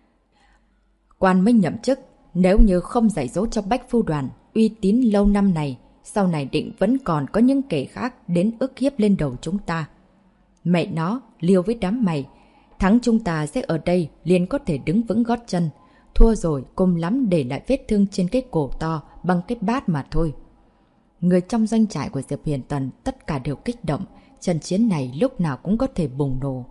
Speaker 1: Quan mới nhậm chức, nếu như không dạy dỗ cho Bách Phu Đoàn uy tín lâu năm này, sau này định vẫn còn có những kẻ khác đến ức hiếp lên đầu chúng ta. Mẹ nó, liều với đám mày. Thắng chúng ta sẽ ở đây liền có thể đứng vững gót chân. Thua rồi, cùng lắm để lại vết thương trên cái cổ to bằng cái bát mà thôi. Người trong doanh trại của Diệp Huyền Tần tất cả đều kích động. Trận chiến này lúc nào cũng có thể bùng nổ.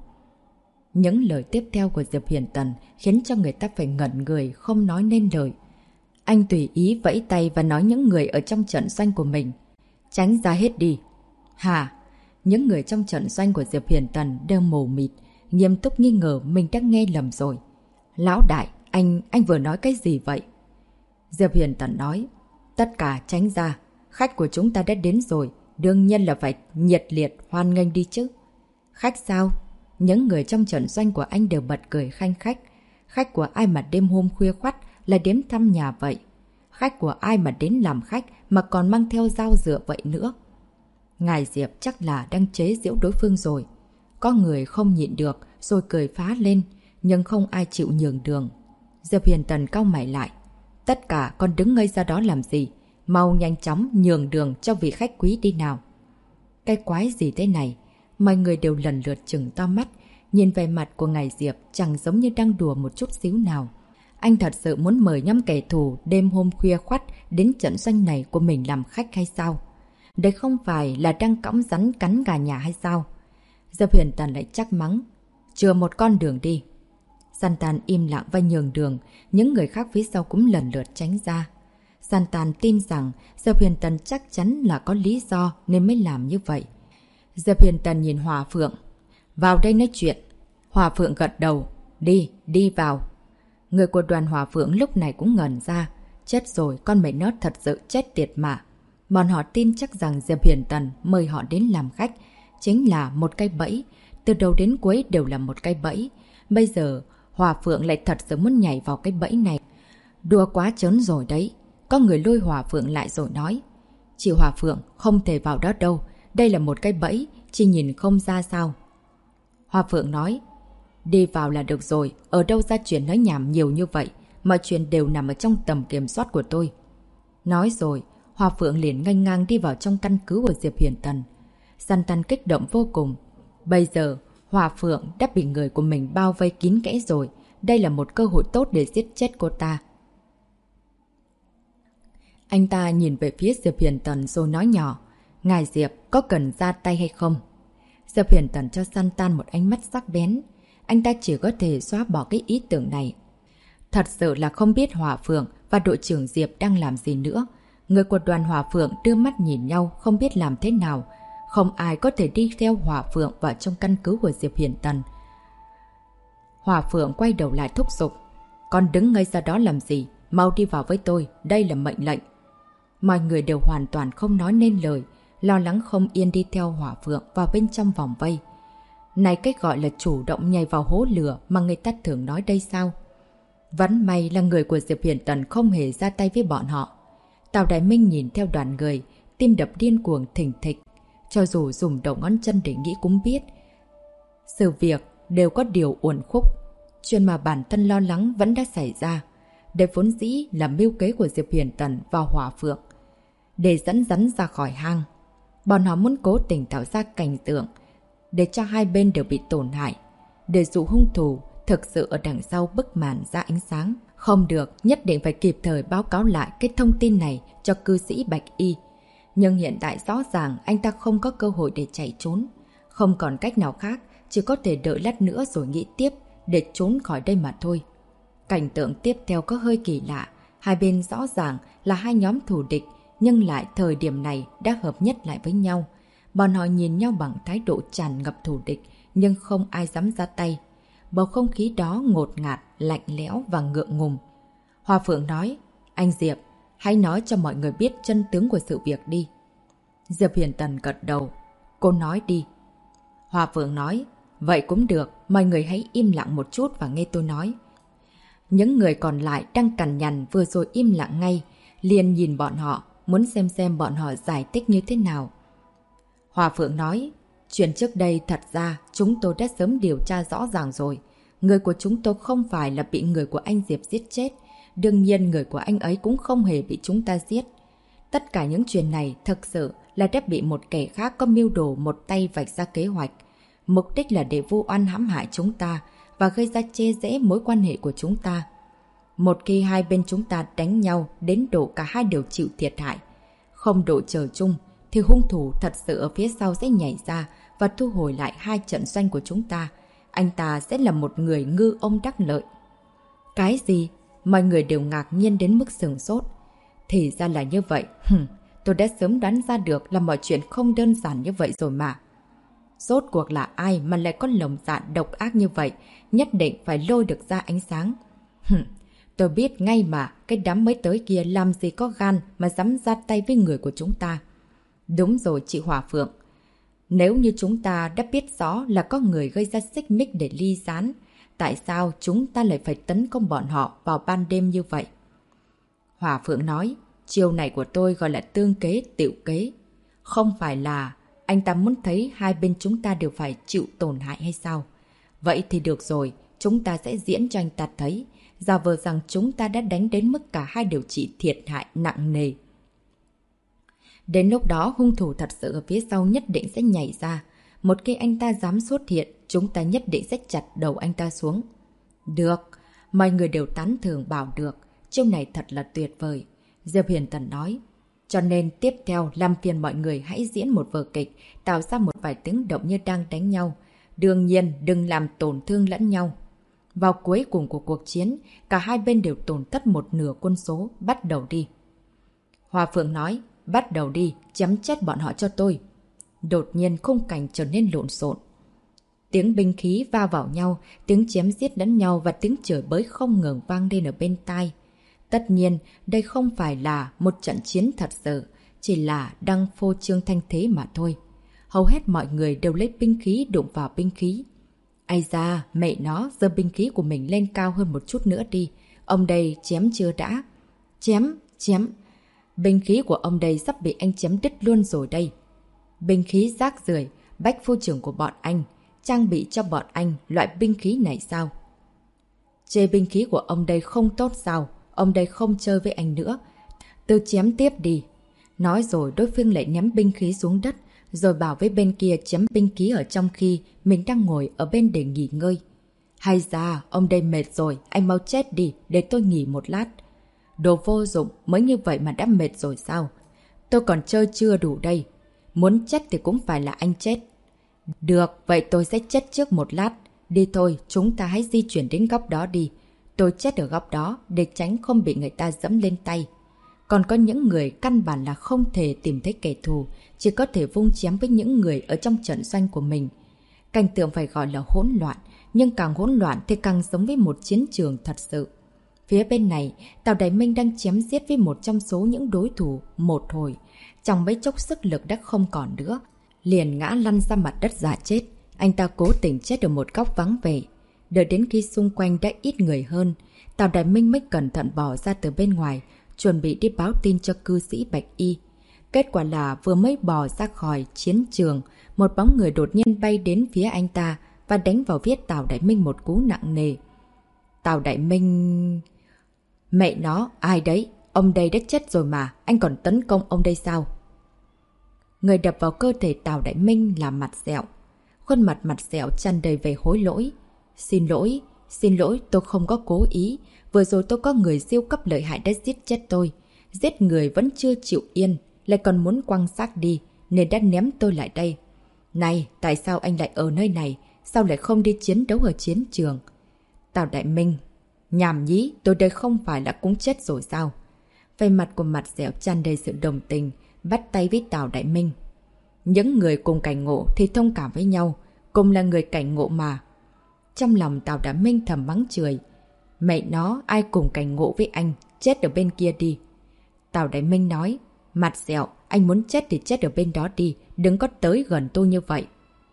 Speaker 1: Những lời tiếp theo của Diệp Huyền Tần khiến cho người ta phải ngẩn người, không nói nên lời. Anh tùy ý vẫy tay và nói những người ở trong trận doanh của mình: tránh ra hết đi. Hả? Những người trong trận doanh của Diệp Huyền Tần đều mù mịt, nghiêm túc nghi ngờ mình đã nghe lầm rồi. Lão đại, anh vừa nói cái gì vậy? Diệp Huyền Tần nói: tất cả tránh ra, khách của chúng ta đã đến rồi, đương nhiên là phải nhiệt liệt hoan nghênh đi chứ. Khách sao? Những người trong trận doanh của anh đều bật cười khanh khách. Khách của ai mà đêm hôm khuya khoắt là đến thăm nhà vậy? Khách của ai mà đến làm khách mà còn mang theo dao dựa vậy nữa? Ngài Diệp chắc là đang chế giễu đối phương rồi. Có người không nhịn được rồi cười phá lên, nhưng không ai chịu nhường đường. Diệp Huyền Tần cau mày lại: tất cả còn đứng ngây ra đó làm gì? Mau nhanh chóng nhường đường cho vị khách quý đi nào. Cái quái gì thế này? Mọi người đều lần lượt trừng to mắt, nhìn về mặt của ngài Diệp chẳng giống như đang đùa một chút xíu nào. Anh thật sự muốn mời nhóm kẻ thù đêm hôm khuya khoắt đến trận doanh này của mình làm khách hay sao? Đây không phải là đang cõng rắn cắn gà nhà hay sao? Diệp Huyền Tần lại chắc mắng: chừa một con đường đi. Santan im lặng và nhường đường, những người khác phía sau cũng lần lượt tránh ra. Santan tin rằng Diệp Huyền Tần chắc chắn là có lý do nên mới làm như vậy. Diệp Huyền Tần nhìn Hòa Phượng: vào đây nói chuyện. Hòa Phượng gật đầu: đi vào. Người của đoàn Hòa Phượng lúc này cũng ngẩn ra. Chết rồi, con mẹ nó thật sự chết tiệt mà. Bọn họ tin chắc rằng Diệp Huyền Tần mời họ đến làm khách chính là một cái bẫy. Từ đầu đến cuối đều là một cái bẫy. Bây giờ Hòa Phượng lại thật sự muốn nhảy vào cái bẫy này. Đùa quá trớn rồi đấy. Có người lôi Hòa Phượng lại rồi nói: chị Hòa Phượng không thể vào đó đâu. Đây là một cái bẫy, chị nhìn không ra sao? Hòa Phượng nói: đi vào là được rồi, ở đâu ra chuyện nói nhảm nhiều như vậy, mọi chuyện đều nằm ở trong tầm kiểm soát của tôi. Nói rồi, Hòa Phượng liền nghênh ngang đi vào trong căn cứ của Diệp Huyền Tần. Santan kích động vô cùng. Bây giờ, Hòa Phượng đã bị người của mình bao vây kín kẽ rồi, đây là một cơ hội tốt để giết chết cô ta. Anh ta nhìn về phía Diệp Huyền Tần rồi nói nhỏ: ngài Diệp, có cần ra tay hay không? Diệp Huyền Tần cho Santan một ánh mắt sắc bén. Anh ta chỉ có thể xóa bỏ cái ý tưởng này. Thật sự là không biết Hòa Phượng và đội trưởng Diệp đang làm gì nữa. Người của đoàn Hòa Phượng đưa mắt nhìn nhau không biết làm thế nào. Không ai có thể đi theo Hòa Phượng vào trong căn cứ của Diệp Huyền Tần. Hòa Phượng quay đầu lại thúc giục: con đứng ngây ra đó làm gì? Mau đi vào với tôi, đây là mệnh lệnh. Mọi người đều hoàn toàn không nói nên lời, lo lắng không yên đi theo Hòa Phượng vào bên trong vòng vây. Này, cách gọi là chủ động nhảy vào hố lửa mà người ta thường nói đây sao? Vẫn may là người của Diệp Huyền Tần không hề ra tay với bọn họ. Tào Đại Minh nhìn theo đoàn người, tim đập điên cuồng thình thịch. Cho dù dùng đầu ngón chân để nghĩ cũng biết, sự việc đều có điều uẩn khúc. Chuyện mà bản thân lo lắng vẫn đã xảy ra. Đây vốn dĩ là mưu kế của Diệp Huyền Tần và Hòa Phượng để dẫn rắn ra khỏi hang. Bọn họ muốn cố tình tạo ra cảnh tượng để cho hai bên đều bị tổn hại, để dụ hung thủ thực sự ở đằng sau bức màn ra ánh sáng. Không được, nhất định phải kịp thời báo cáo lại cái thông tin này cho cư sĩ Bạch Y. Nhưng hiện tại rõ ràng anh ta không có cơ hội để chạy trốn. Không còn cách nào khác, chỉ có thể đợi lát nữa rồi nghĩ tiếp để trốn khỏi đây mà thôi. Cảnh tượng tiếp theo có hơi kỳ lạ. Hai bên rõ ràng là hai nhóm thù địch, nhưng lại thời điểm này đã hợp nhất lại với nhau. Bọn họ nhìn nhau bằng thái độ tràn ngập thù địch, nhưng không ai dám ra tay. Bầu không khí đó ngột ngạt, lạnh lẽo và ngượng ngùng. Hòa Phượng nói: anh Diệp, hãy nói cho mọi người biết chân tướng của sự việc đi. Diệp Huyền Tần gật đầu: cô nói đi. Hòa Phượng nói: vậy cũng được, mọi người hãy im lặng một chút và nghe tôi nói. Những người còn lại đang cằn nhằn vừa rồi im lặng ngay, liền nhìn bọn họ, muốn xem bọn họ giải thích như thế nào. Hòa Phượng nói: chuyện trước đây thật ra chúng tôi đã sớm điều tra rõ ràng rồi. Người của chúng tôi không phải là bị người của anh Diệp giết chết. Đương nhiên người của anh ấy cũng không hề bị chúng ta giết. Tất cả những chuyện này thực sự là đã bị một kẻ khác có mưu đồ một tay vạch ra kế hoạch. Mục đích là để vu oan hãm hại chúng ta và gây ra chê rẽ mối quan hệ của chúng ta. Một khi hai bên chúng ta đánh nhau đến độ cả hai đều chịu thiệt hại, không độ trời chung, thì hung thủ thật sự ở phía sau sẽ nhảy ra và thu hồi lại hai trận doanh của chúng ta. Anh ta sẽ là một người ngư ông đắc lợi. Cái gì? Mọi người đều ngạc nhiên đến mức sửng sốt. Thì ra là như vậy. Tôi đã sớm đoán ra được là mọi chuyện không đơn giản như vậy rồi mà. Rốt cuộc là ai mà lại có lòng dạ độc ác như vậy, nhất định phải lôi được ra ánh sáng. Tôi biết ngay mà, cái đám mới tới kia làm gì có gan mà dám ra tay với người của chúng ta. Đúng rồi chị Hỏa Phượng. Nếu như chúng ta đã biết rõ là có người gây ra xích mích để ly gián, tại sao chúng ta lại phải tấn công bọn họ vào ban đêm như vậy? Hỏa Phượng nói, chiêu này của tôi gọi là tương kế tựu kế. Không phải là anh ta muốn thấy hai bên chúng ta đều phải chịu tổn hại hay sao? Vậy thì được rồi, chúng ta sẽ diễn cho anh ta thấy, giả vờ rằng chúng ta đã đánh đến mức cả hai đều chịu thiệt hại nặng nề. Đến lúc đó hung thủ thật sự ở phía sau nhất định sẽ nhảy ra. Một khi anh ta dám xuất hiện, chúng ta nhất định sẽ chặt đầu anh ta xuống. Được, mọi người đều tán thưởng bảo được. Chiêu này thật là tuyệt vời. Diệp Hiền Tần nói. Cho nên tiếp theo làm phiền mọi người hãy diễn một vở kịch, tạo ra một vài tiếng động như đang đánh nhau. Đương nhiên đừng làm tổn thương lẫn nhau. Vào cuối cùng của cuộc chiến, cả hai bên đều tổn thất một nửa quân số, bắt đầu đi. Hoa Phượng nói, bắt đầu đi, chém chết bọn họ cho tôi. Đột nhiên khung cảnh trở nên lộn xộn. Tiếng binh khí va vào nhau, tiếng chém giết lẫn nhau và tiếng chửi bới không ngừng vang lên ở bên tai. Tất nhiên, đây không phải là một trận chiến thật sự, chỉ là đang phô trương thanh thế mà thôi. Hầu hết mọi người đều lấy binh khí đụng vào binh khí. Ai da, mẹ nó, giơ binh khí của mình lên cao hơn một chút nữa đi. Ông đây chém chưa đã? Chém. Binh khí của ông đây sắp bị anh chém đứt luôn rồi đây. Binh khí rác rưởi, Bách phu trưởng của bọn anh, trang bị cho bọn anh loại binh khí này sao? Chê binh khí của ông đây không tốt sao? Ông đây không chơi với anh nữa. Tôi chém tiếp đi. Nói rồi đối phương lại ném binh khí xuống đất, rồi bảo với bên kia chém binh khí ở trong khi mình đang ngồi ở bên để nghỉ ngơi. Hay da, ông đây mệt rồi, anh mau chết đi, để tôi nghỉ một lát. Đồ vô dụng, mới như vậy mà đã mệt rồi sao? Tôi còn chơi chưa đủ đây. Muốn chết thì cũng phải là anh chết. Được, vậy tôi sẽ chết trước một lát. Đi thôi, chúng ta hãy di chuyển đến góc đó đi. Tôi chết ở góc đó để tránh không bị người ta dẫm lên tay. Còn có những người căn bản là không thể tìm thấy kẻ thù, chỉ có thể vung chém với những người ở trong trận doanh của mình. Cảnh tượng phải gọi là hỗn loạn, nhưng càng hỗn loạn thì càng giống với một chiến trường thật sự. Phía bên này, Tào Đại Minh đang chém giết với một trong số những đối thủ một hồi. Trong mấy chốc sức lực đã không còn nữa, liền ngã lăn ra mặt đất giả chết. Anh ta cố tình chết ở một góc vắng vẻ. Đợi đến khi xung quanh đã ít người hơn, Tào Đại Minh mới cẩn thận bỏ ra từ bên ngoài, chuẩn bị đi báo tin cho cư sĩ Bạch Y. Kết quả là vừa mới bò ra khỏi chiến trường, một bóng người đột nhiên bay đến phía anh ta và đánh vào phía Tào Đại Minh một cú nặng nề. Tào Đại Minh... Mẹ nó, ai đấy? Ông đây đã chết rồi mà, anh còn tấn công ông đây sao? Người đập vào cơ thể Tào Đại Minh là Mặt Sẹo. Khuôn mặt Mặt Sẹo tràn đầy vẻ hối lỗi. Xin lỗi, tôi không có cố ý. Vừa rồi tôi có người siêu cấp lợi hại đã giết chết tôi. Giết người vẫn chưa chịu yên, lại còn muốn quăng xác đi, nên đã ném tôi lại đây. Này, tại sao anh lại ở nơi này? Sao lại không đi chiến đấu ở chiến trường? Tào Đại Minh, nhảm nhí, tôi đây không phải là cũng chết rồi sao? Về mặt của Mặt Sẹo tràn đầy sự đồng tình, bắt tay với Tào Đại Minh. Những người cùng cảnh ngộ thì thông cảm với nhau, cùng là người cảnh ngộ mà. Trong lòng Tào Đại Minh thầm mắng chửi. Mẹ nó, ai cùng cảnh ngộ với anh, chết ở bên kia đi. Tào Đại Minh nói, Mặt Sẹo, anh muốn chết thì chết ở bên đó đi, đừng có tới gần tôi như vậy.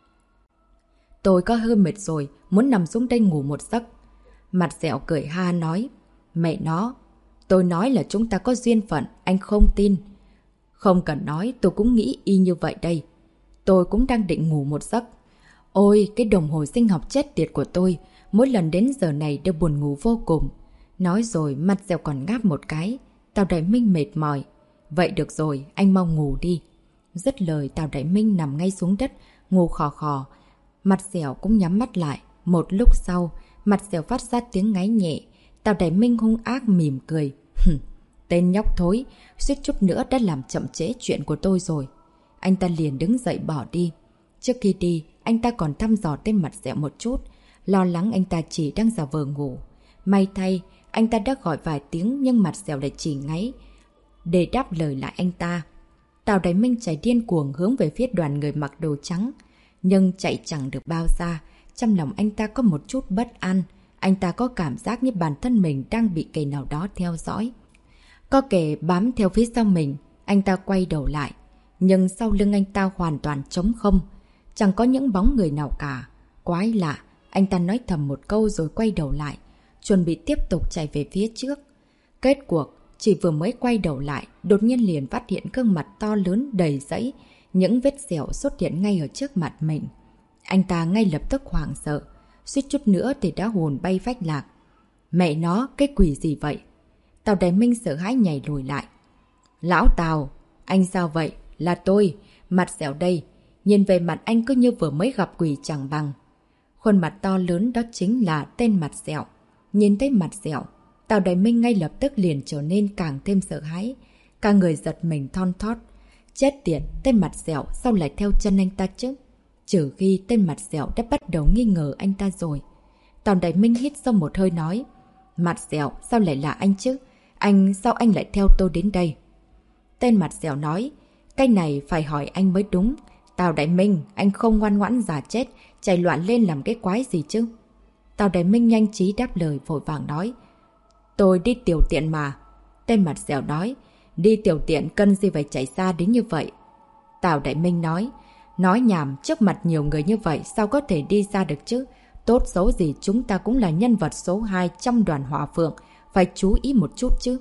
Speaker 1: Tôi có hơi mệt rồi, muốn nằm xuống đây ngủ một giấc. Mặt Sẹo cười ha nói, mẹ nó, tôi nói là chúng ta có duyên phận, anh không tin. Không cần nói, tôi cũng nghĩ y như vậy đây. Tôi cũng đang định ngủ một giấc. Ôi, cái đồng hồ sinh học chết tiệt của tôi, mỗi lần đến giờ này đều buồn ngủ vô cùng. Nói rồi, Mặt Sẹo còn ngáp một cái. Tào Đại Minh mệt mỏi. Vậy được rồi, anh mau ngủ đi. Dứt lời, Tào Đại Minh nằm ngay xuống đất, ngủ khò khò. Mặt Sẹo cũng nhắm mắt lại. Một lúc sau, Mặt Sẹo phát ra tiếng ngáy nhẹ. Tào Đại Minh hung ác mỉm cười. Tên nhóc thối, suýt chút nữa đã làm chậm trễ chuyện của tôi rồi. Anh ta liền đứng dậy bỏ đi. Trước khi đi, anh ta còn thăm dò tên Mặt Sẹo một chút, lo lắng anh ta chỉ đang giả vờ ngủ. May thay, anh ta đã gọi vài tiếng nhưng Mặt Sẹo lại chỉ ngáy để đáp lời lại anh ta. Tào Đại Minh chạy điên cuồng hướng về phía đoàn người mặc đồ trắng. Nhưng chạy chẳng được bao xa, trong lòng anh ta có một chút bất an. Anh ta có cảm giác như bản thân mình đang bị kẻ nào đó theo dõi. Có kẻ bám theo phía sau mình, anh ta quay đầu lại. Nhưng sau lưng anh ta hoàn toàn trống không. Chẳng có những bóng người nào cả. Quái lạ, anh ta nói thầm một câu rồi quay đầu lại, chuẩn bị tiếp tục chạy về phía trước. Kết cuộc, chỉ vừa mới quay đầu lại, đột nhiên liền phát hiện gương mặt to lớn đầy rẫy, những vết sẹo xuất hiện ngay ở trước mặt mình. Anh ta ngay lập tức hoảng sợ, suýt chút nữa thì đã hồn bay phách lạc. Mẹ nó, cái quỷ gì vậy? Tào Đại Minh sợ hãi nhảy lùi lại. Lão Tào, anh sao vậy? Là tôi, Mặt Sẹo đây. Nhìn về mặt anh cứ như vừa mới gặp quỷ chẳng bằng. Khuôn mặt to lớn đó chính là tên Mặt Sẹo. Nhìn thấy Mặt Sẹo, Tào Đại Minh ngay lập tức liền trở nên càng thêm sợ hãi. Cả người giật mình thon thót. Chết tiệt, tên Mặt Sẹo sao lại theo chân anh ta chứ? Trừ khi tên Mặt Sẹo đã bắt đầu nghi ngờ anh ta rồi. Tào Đại Minh hít sâu một hơi nói. Mặt Sẹo, sao lại là anh chứ? Sao anh lại theo tôi đến đây? Tên Mặt Sẹo nói. Cái này phải hỏi anh mới đúng. Tào Đại Minh, anh không ngoan ngoãn giả chết, chạy loạn lên làm cái quái gì chứ? Tào Đại Minh nhanh trí đáp lời vội vàng nói. Tôi đi tiểu tiện mà. Tên Mặt Sẹo nói. Đi tiểu tiện cần gì phải chạy xa đến như vậy? Tào Đại Minh nói. Nói nhảm, trước mặt nhiều người như vậy sao có thể đi xa được chứ? Tốt xấu gì chúng ta cũng là nhân vật số 2 trong đoàn Hỏa Phượng, phải chú ý một chút chứ.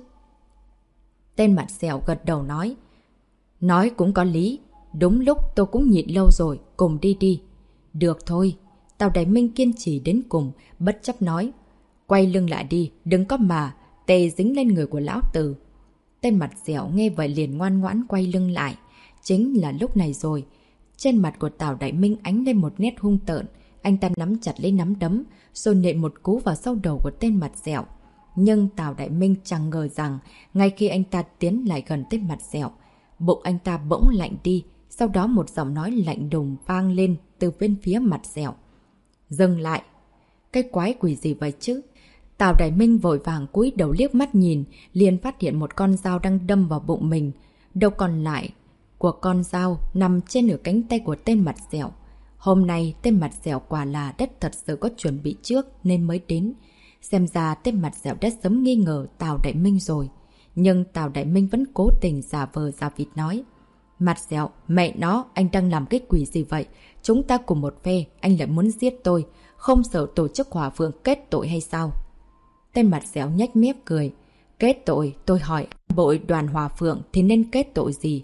Speaker 1: Tên Mặt Sẹo gật đầu nói. Nói cũng có lý. Đúng lúc tôi cũng nhịn lâu rồi, cùng đi đi. Được thôi. Tào Đại Minh kiên trì đến cùng, bất chấp nói. Quay lưng lại đi, đừng có mà, tê dính lên người của lão tử. Tên Mặt Sẹo nghe vậy liền ngoan ngoãn quay lưng lại. Chính là lúc này rồi. Trên mặt của Tào Đại Minh ánh lên một nét hung tợn. Anh ta nắm chặt lấy nắm đấm, rồi nện một cú vào sau đầu của tên Mặt Sẹo. Nhưng Tào Đại Minh chẳng ngờ rằng, ngay khi anh ta tiến lại gần tên Mặt Sẹo, bụng anh ta bỗng lạnh đi. Sau đó một giọng nói lạnh đùng vang lên từ bên phía Mặt Sẹo. Dừng lại! Cái quái quỷ gì vậy chứ? Tào Đại Minh vội vàng cúi đầu liếc mắt nhìn, liền phát hiện một con dao đang đâm vào bụng mình. Đầu còn lại của con dao nằm trên nửa cánh tay của tên Mặt Sẹo. Hôm nay tên Mặt Sẹo quả là đất thật sự có chuẩn bị trước nên mới đến. Xem ra tên Mặt Sẹo đã sớm nghi ngờ Tào Đại Minh rồi. Nhưng Tào Đại Minh vẫn cố tình giả vờ giả vịt nói. Mặt Sẹo, mẹ nó, anh đang làm cái quỷ gì vậy? Chúng ta cùng một phe, anh lại muốn giết tôi. Không sợ tổ chức Hỏa Phượng kết tội hay sao? Tên Mặt Sẹo nhếch mép cười. Kết tội, tôi hỏi, bộ đoàn Hỏa Phượng thì nên kết tội gì?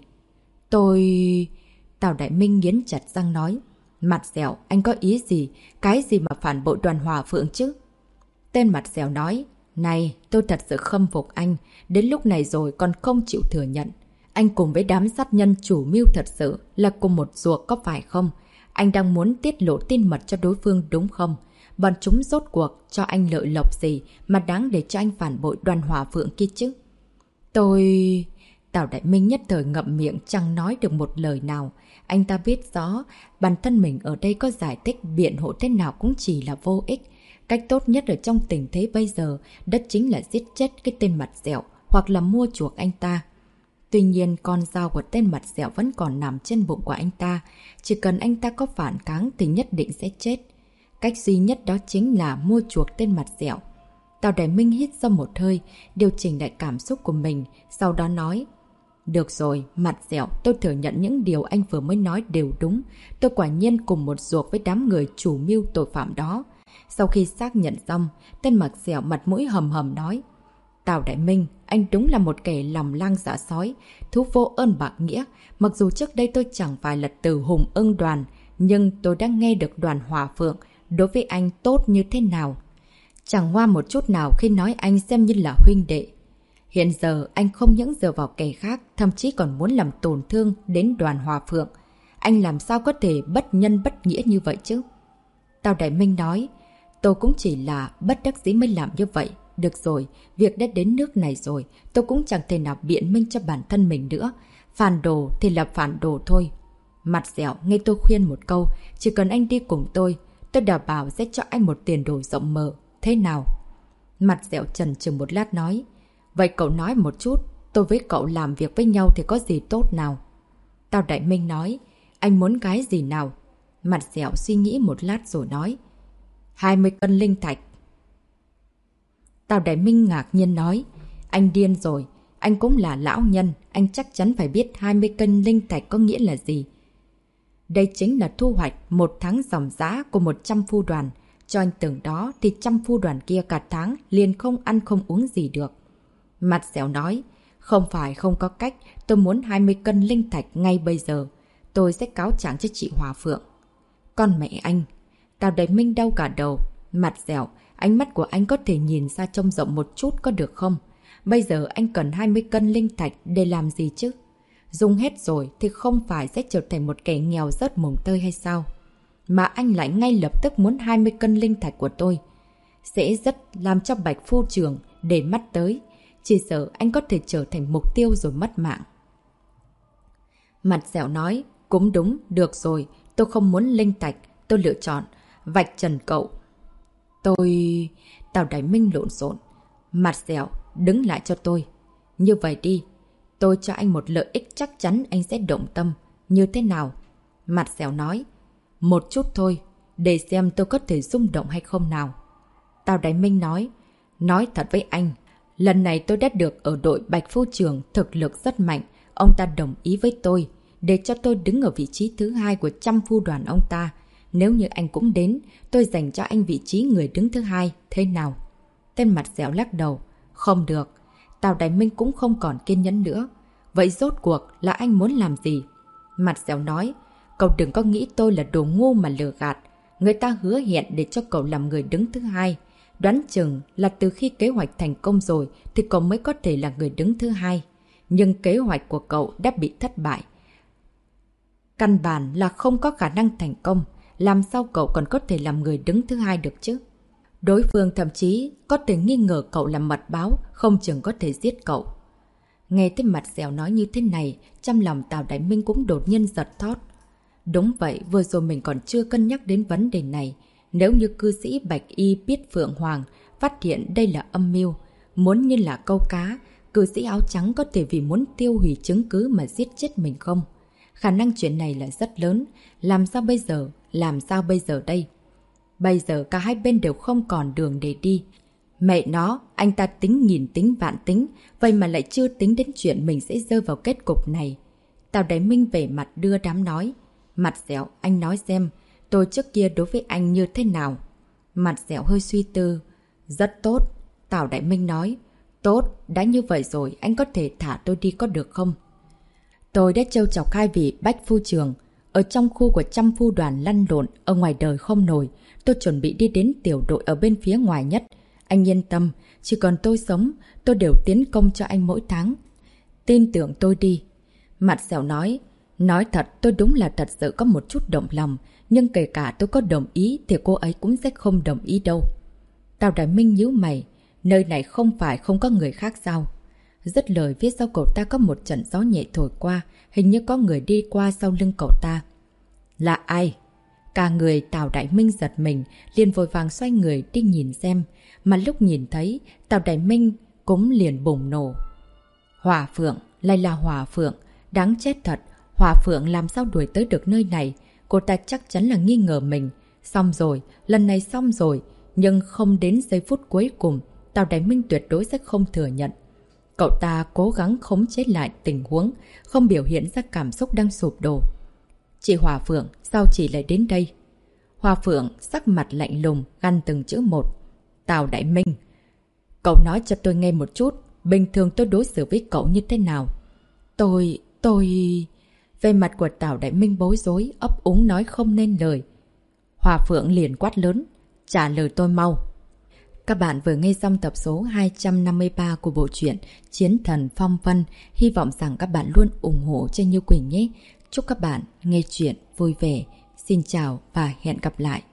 Speaker 1: Tào Đại Minh nghiến chặt răng nói. Mặt Sẹo, anh có ý gì? Cái gì mà phản bội đoàn Hỏa Phượng chứ? Tên Mặt Sẹo nói. Này, tôi thật sự khâm phục anh. Đến lúc này rồi còn không chịu thừa nhận. Anh cùng với đám sát nhân chủ mưu thật sự là cùng một ruột có phải không? Anh đang muốn tiết lộ tin mật cho đối phương đúng không? Bọn chúng rốt cuộc cho anh lợi lộc gì mà đáng để cho anh phản bội đoàn Hỏa Phượng kia chứ? Tào Đại Minh nhất thời ngậm miệng chẳng nói được một lời nào. Anh ta biết rõ bản thân mình ở đây có giải thích biện hộ thế nào cũng chỉ là vô ích. Cách tốt nhất ở trong tình thế bây giờ đó chính là giết chết cái tên Mặt Sẹo hoặc là mua chuộc anh ta. Tuy nhiên con dao của tên Mặt Sẹo vẫn còn nằm trên bụng của anh ta. Chỉ cần anh ta có phản kháng thì nhất định sẽ chết. Cách duy nhất đó chính là mua chuộc tên Mặt Sẹo. Tào Đại Minh hít sâu một hơi, điều chỉnh lại cảm xúc của mình, sau đó nói. Được rồi, Mặt Sẹo, tôi thừa nhận những điều anh vừa mới nói đều đúng. Tôi quả nhiên cùng một ruột với đám người chủ mưu tội phạm đó. Sau khi xác nhận xong, tên Mặt Sẹo mặt mũi hầm hầm nói. Tào Đại Minh, anh đúng là một kẻ lòng lang dạ sói, thú vô ơn bạc nghĩa. Mặc dù trước đây tôi chẳng phải là từ hùng ưng đoàn, nhưng tôi đã nghe được đoàn Hỏa Phượng đối với anh tốt như thế nào. Chẳng ngoa một chút nào khi nói anh xem như là huynh đệ. Hiện giờ anh không những dựa vào kẻ khác, thậm chí còn muốn làm tổn thương đến đoàn Hỏa Phượng. Anh làm sao có thể bất nhân bất nghĩa như vậy chứ? Tào Đại Minh nói, tôi cũng chỉ là bất đắc dĩ mới làm như vậy. Được rồi, việc đã đến nước này rồi, tôi cũng chẳng thể nào biện minh cho bản thân mình nữa. Phản đồ thì là phản đồ thôi. Mặt dẻo nghe tôi khuyên một câu, chỉ cần anh đi cùng tôi đảm bảo sẽ cho anh một tiền đồ rộng mở. Thế nào? Mặt dẻo chần chừ một lát nói, vậy cậu nói một chút, tôi với cậu làm việc với nhau thì có gì tốt nào? Tào Đại Minh nói, anh muốn cái gì nào? Mặt dẻo suy nghĩ một lát rồi nói, 20 cân linh thạch. Tào Đại Minh ngạc nhiên nói, anh điên rồi, anh cũng là lão nhân, anh chắc chắn phải biết 20 cân linh thạch có nghĩa là gì. Đây chính là thu hoạch 1 tháng dòng giá của 100 phu đoàn. Cho anh tưởng đó thì 100 phu đoàn kia cả tháng liền không ăn không uống gì được. Mặt dẻo nói, không phải không có cách, tôi muốn 20 cân linh thạch ngay bây giờ. Tôi sẽ cáo trạng cho chị Hòa Phượng. Con mẹ anh! Tào Đại Minh đau cả đầu. Mặt dẻo, ánh mắt của anh có thể nhìn ra trông rộng một chút có được không? Bây giờ anh cần 20 cân linh thạch để làm gì chứ? Dùng hết rồi thì không phải sẽ trở thành một kẻ nghèo rớt mồng tơi hay sao? Mà anh lại ngay lập tức muốn 20 cân linh thạch của tôi. Sẽ rất làm cho Bạch Phu Trường để mắt tới. Chỉ sợ anh có thể trở thành mục tiêu rồi mất mạng. Mặt dẻo nói, cũng đúng, được rồi. Tôi không muốn linh thạch, tôi lựa chọn vạch trần cậu. Tào Đại Minh lộn xộn. Mặt dẻo, đứng lại cho tôi. Như vậy đi, tôi cho anh một lợi ích chắc chắn anh sẽ động tâm. Như thế nào? Mặt dẻo nói, một chút thôi, để xem tôi có thể rung động hay không nào. Tào Đại Minh nói thật với anh, lần này tôi đã được ở đội Bạch Phu Trường thực lực rất mạnh. Ông ta đồng ý với tôi, để cho tôi đứng ở vị trí thứ 2 của 100 phu đoàn ông ta. Nếu như anh cũng đến, tôi dành cho anh vị trí người đứng thứ 2, thế nào? Tên mặt dẻo lắc đầu, không được. Tào Đại Minh cũng không còn kiên nhẫn nữa. Vậy rốt cuộc là anh muốn làm gì? Mặt dẻo nói, cậu đừng có nghĩ tôi là đồ ngu mà lừa gạt. Người ta hứa hẹn để cho cậu làm người đứng thứ 2. Đoán chừng là từ khi kế hoạch thành công rồi thì cậu mới có thể là người đứng thứ 2. Nhưng kế hoạch của cậu đã bị thất bại. Căn bản là không có khả năng thành công. Làm sao cậu còn có thể làm người đứng thứ 2 được chứ? Đối phương thậm chí có thể nghi ngờ cậu là mật báo, không chừng có thể giết cậu. Nghe thấy mặt dẻo nói như thế này, trong lòng Tào Đại Minh cũng đột nhiên giật thót. Đúng vậy, vừa rồi mình còn chưa cân nhắc đến vấn đề này. Nếu như cư sĩ Bạch Y biết Phượng Hoàng phát hiện đây là âm mưu, muốn như là câu cá, cư sĩ áo trắng có thể vì muốn tiêu hủy chứng cứ mà giết chết mình không? Khả năng chuyện này là rất lớn. Làm sao bây giờ? Làm sao bây giờ đây? Bây giờ cả hai bên đều không còn đường để đi. Mẹ nó, anh ta tính nghìn tính vạn tính, vậy mà lại chưa tính đến chuyện mình sẽ rơi vào kết cục này. Tào Đại Minh về mặt đưa đám nói. Mặt dẻo, anh nói xem, tôi trước kia đối với anh như thế nào? Mặt dẻo hơi suy tư. Rất tốt. Tào Đại Minh nói. Tốt, đã như vậy rồi, anh có thể thả tôi đi có được không? Tôi đã trêu chọc hai vị Bách Phu Trường. Ở trong khu của 100 phu đoàn lăn lộn, ở ngoài đời không nổi. Tôi chuẩn bị đi đến tiểu đội ở bên phía ngoài nhất. Anh yên tâm, chỉ cần tôi sống, tôi đều tiến công cho anh mỗi tháng. Tin tưởng tôi đi. Mặt dẻo nói thật tôi đúng là thật sự có một chút động lòng, nhưng kể cả tôi có đồng ý thì cô ấy cũng sẽ không đồng ý đâu. Tào Đại Minh nhíu mày, nơi này không phải không có người khác sao? Dứt lời phía sau cậu ta có một trận gió nhẹ thổi qua, hình như có người đi qua sau lưng cậu ta. Là ai? Cả người Tào Đại Minh giật mình, liền vội vàng xoay người đi nhìn xem, mà lúc nhìn thấy, Tào Đại Minh cũng liền bùng nổ. Hỏa Phượng, lại là Hỏa Phượng, đáng chết thật, Hỏa Phượng làm sao đuổi tới được nơi này, cô ta chắc chắn là nghi ngờ mình. Xong rồi, lần này xong rồi, nhưng không đến giây phút cuối cùng, Tào Đại Minh tuyệt đối sẽ không thừa nhận. Cậu ta cố gắng khống chế lại tình huống, không biểu hiện ra cảm xúc đang sụp đổ. Chị Hỏa Phượng, sao chị lại đến đây? Hỏa Phượng sắc mặt lạnh lùng, gằn từng chữ một. Tào Đại Minh, cậu nói cho tôi nghe một chút, bình thường tôi đối xử với cậu như thế nào? Tôi... Về mặt của Tào Đại Minh bối rối, ấp úng nói không nên lời. Hỏa Phượng liền quát lớn, trả lời tôi mau. Các bạn vừa nghe xong tập số 253 của bộ truyện Chiến Thần Phong Vân. Hy vọng rằng các bạn luôn ủng hộ cho Như Quỳnh nhé. Chúc các bạn nghe chuyện vui vẻ. Xin chào và hẹn gặp lại.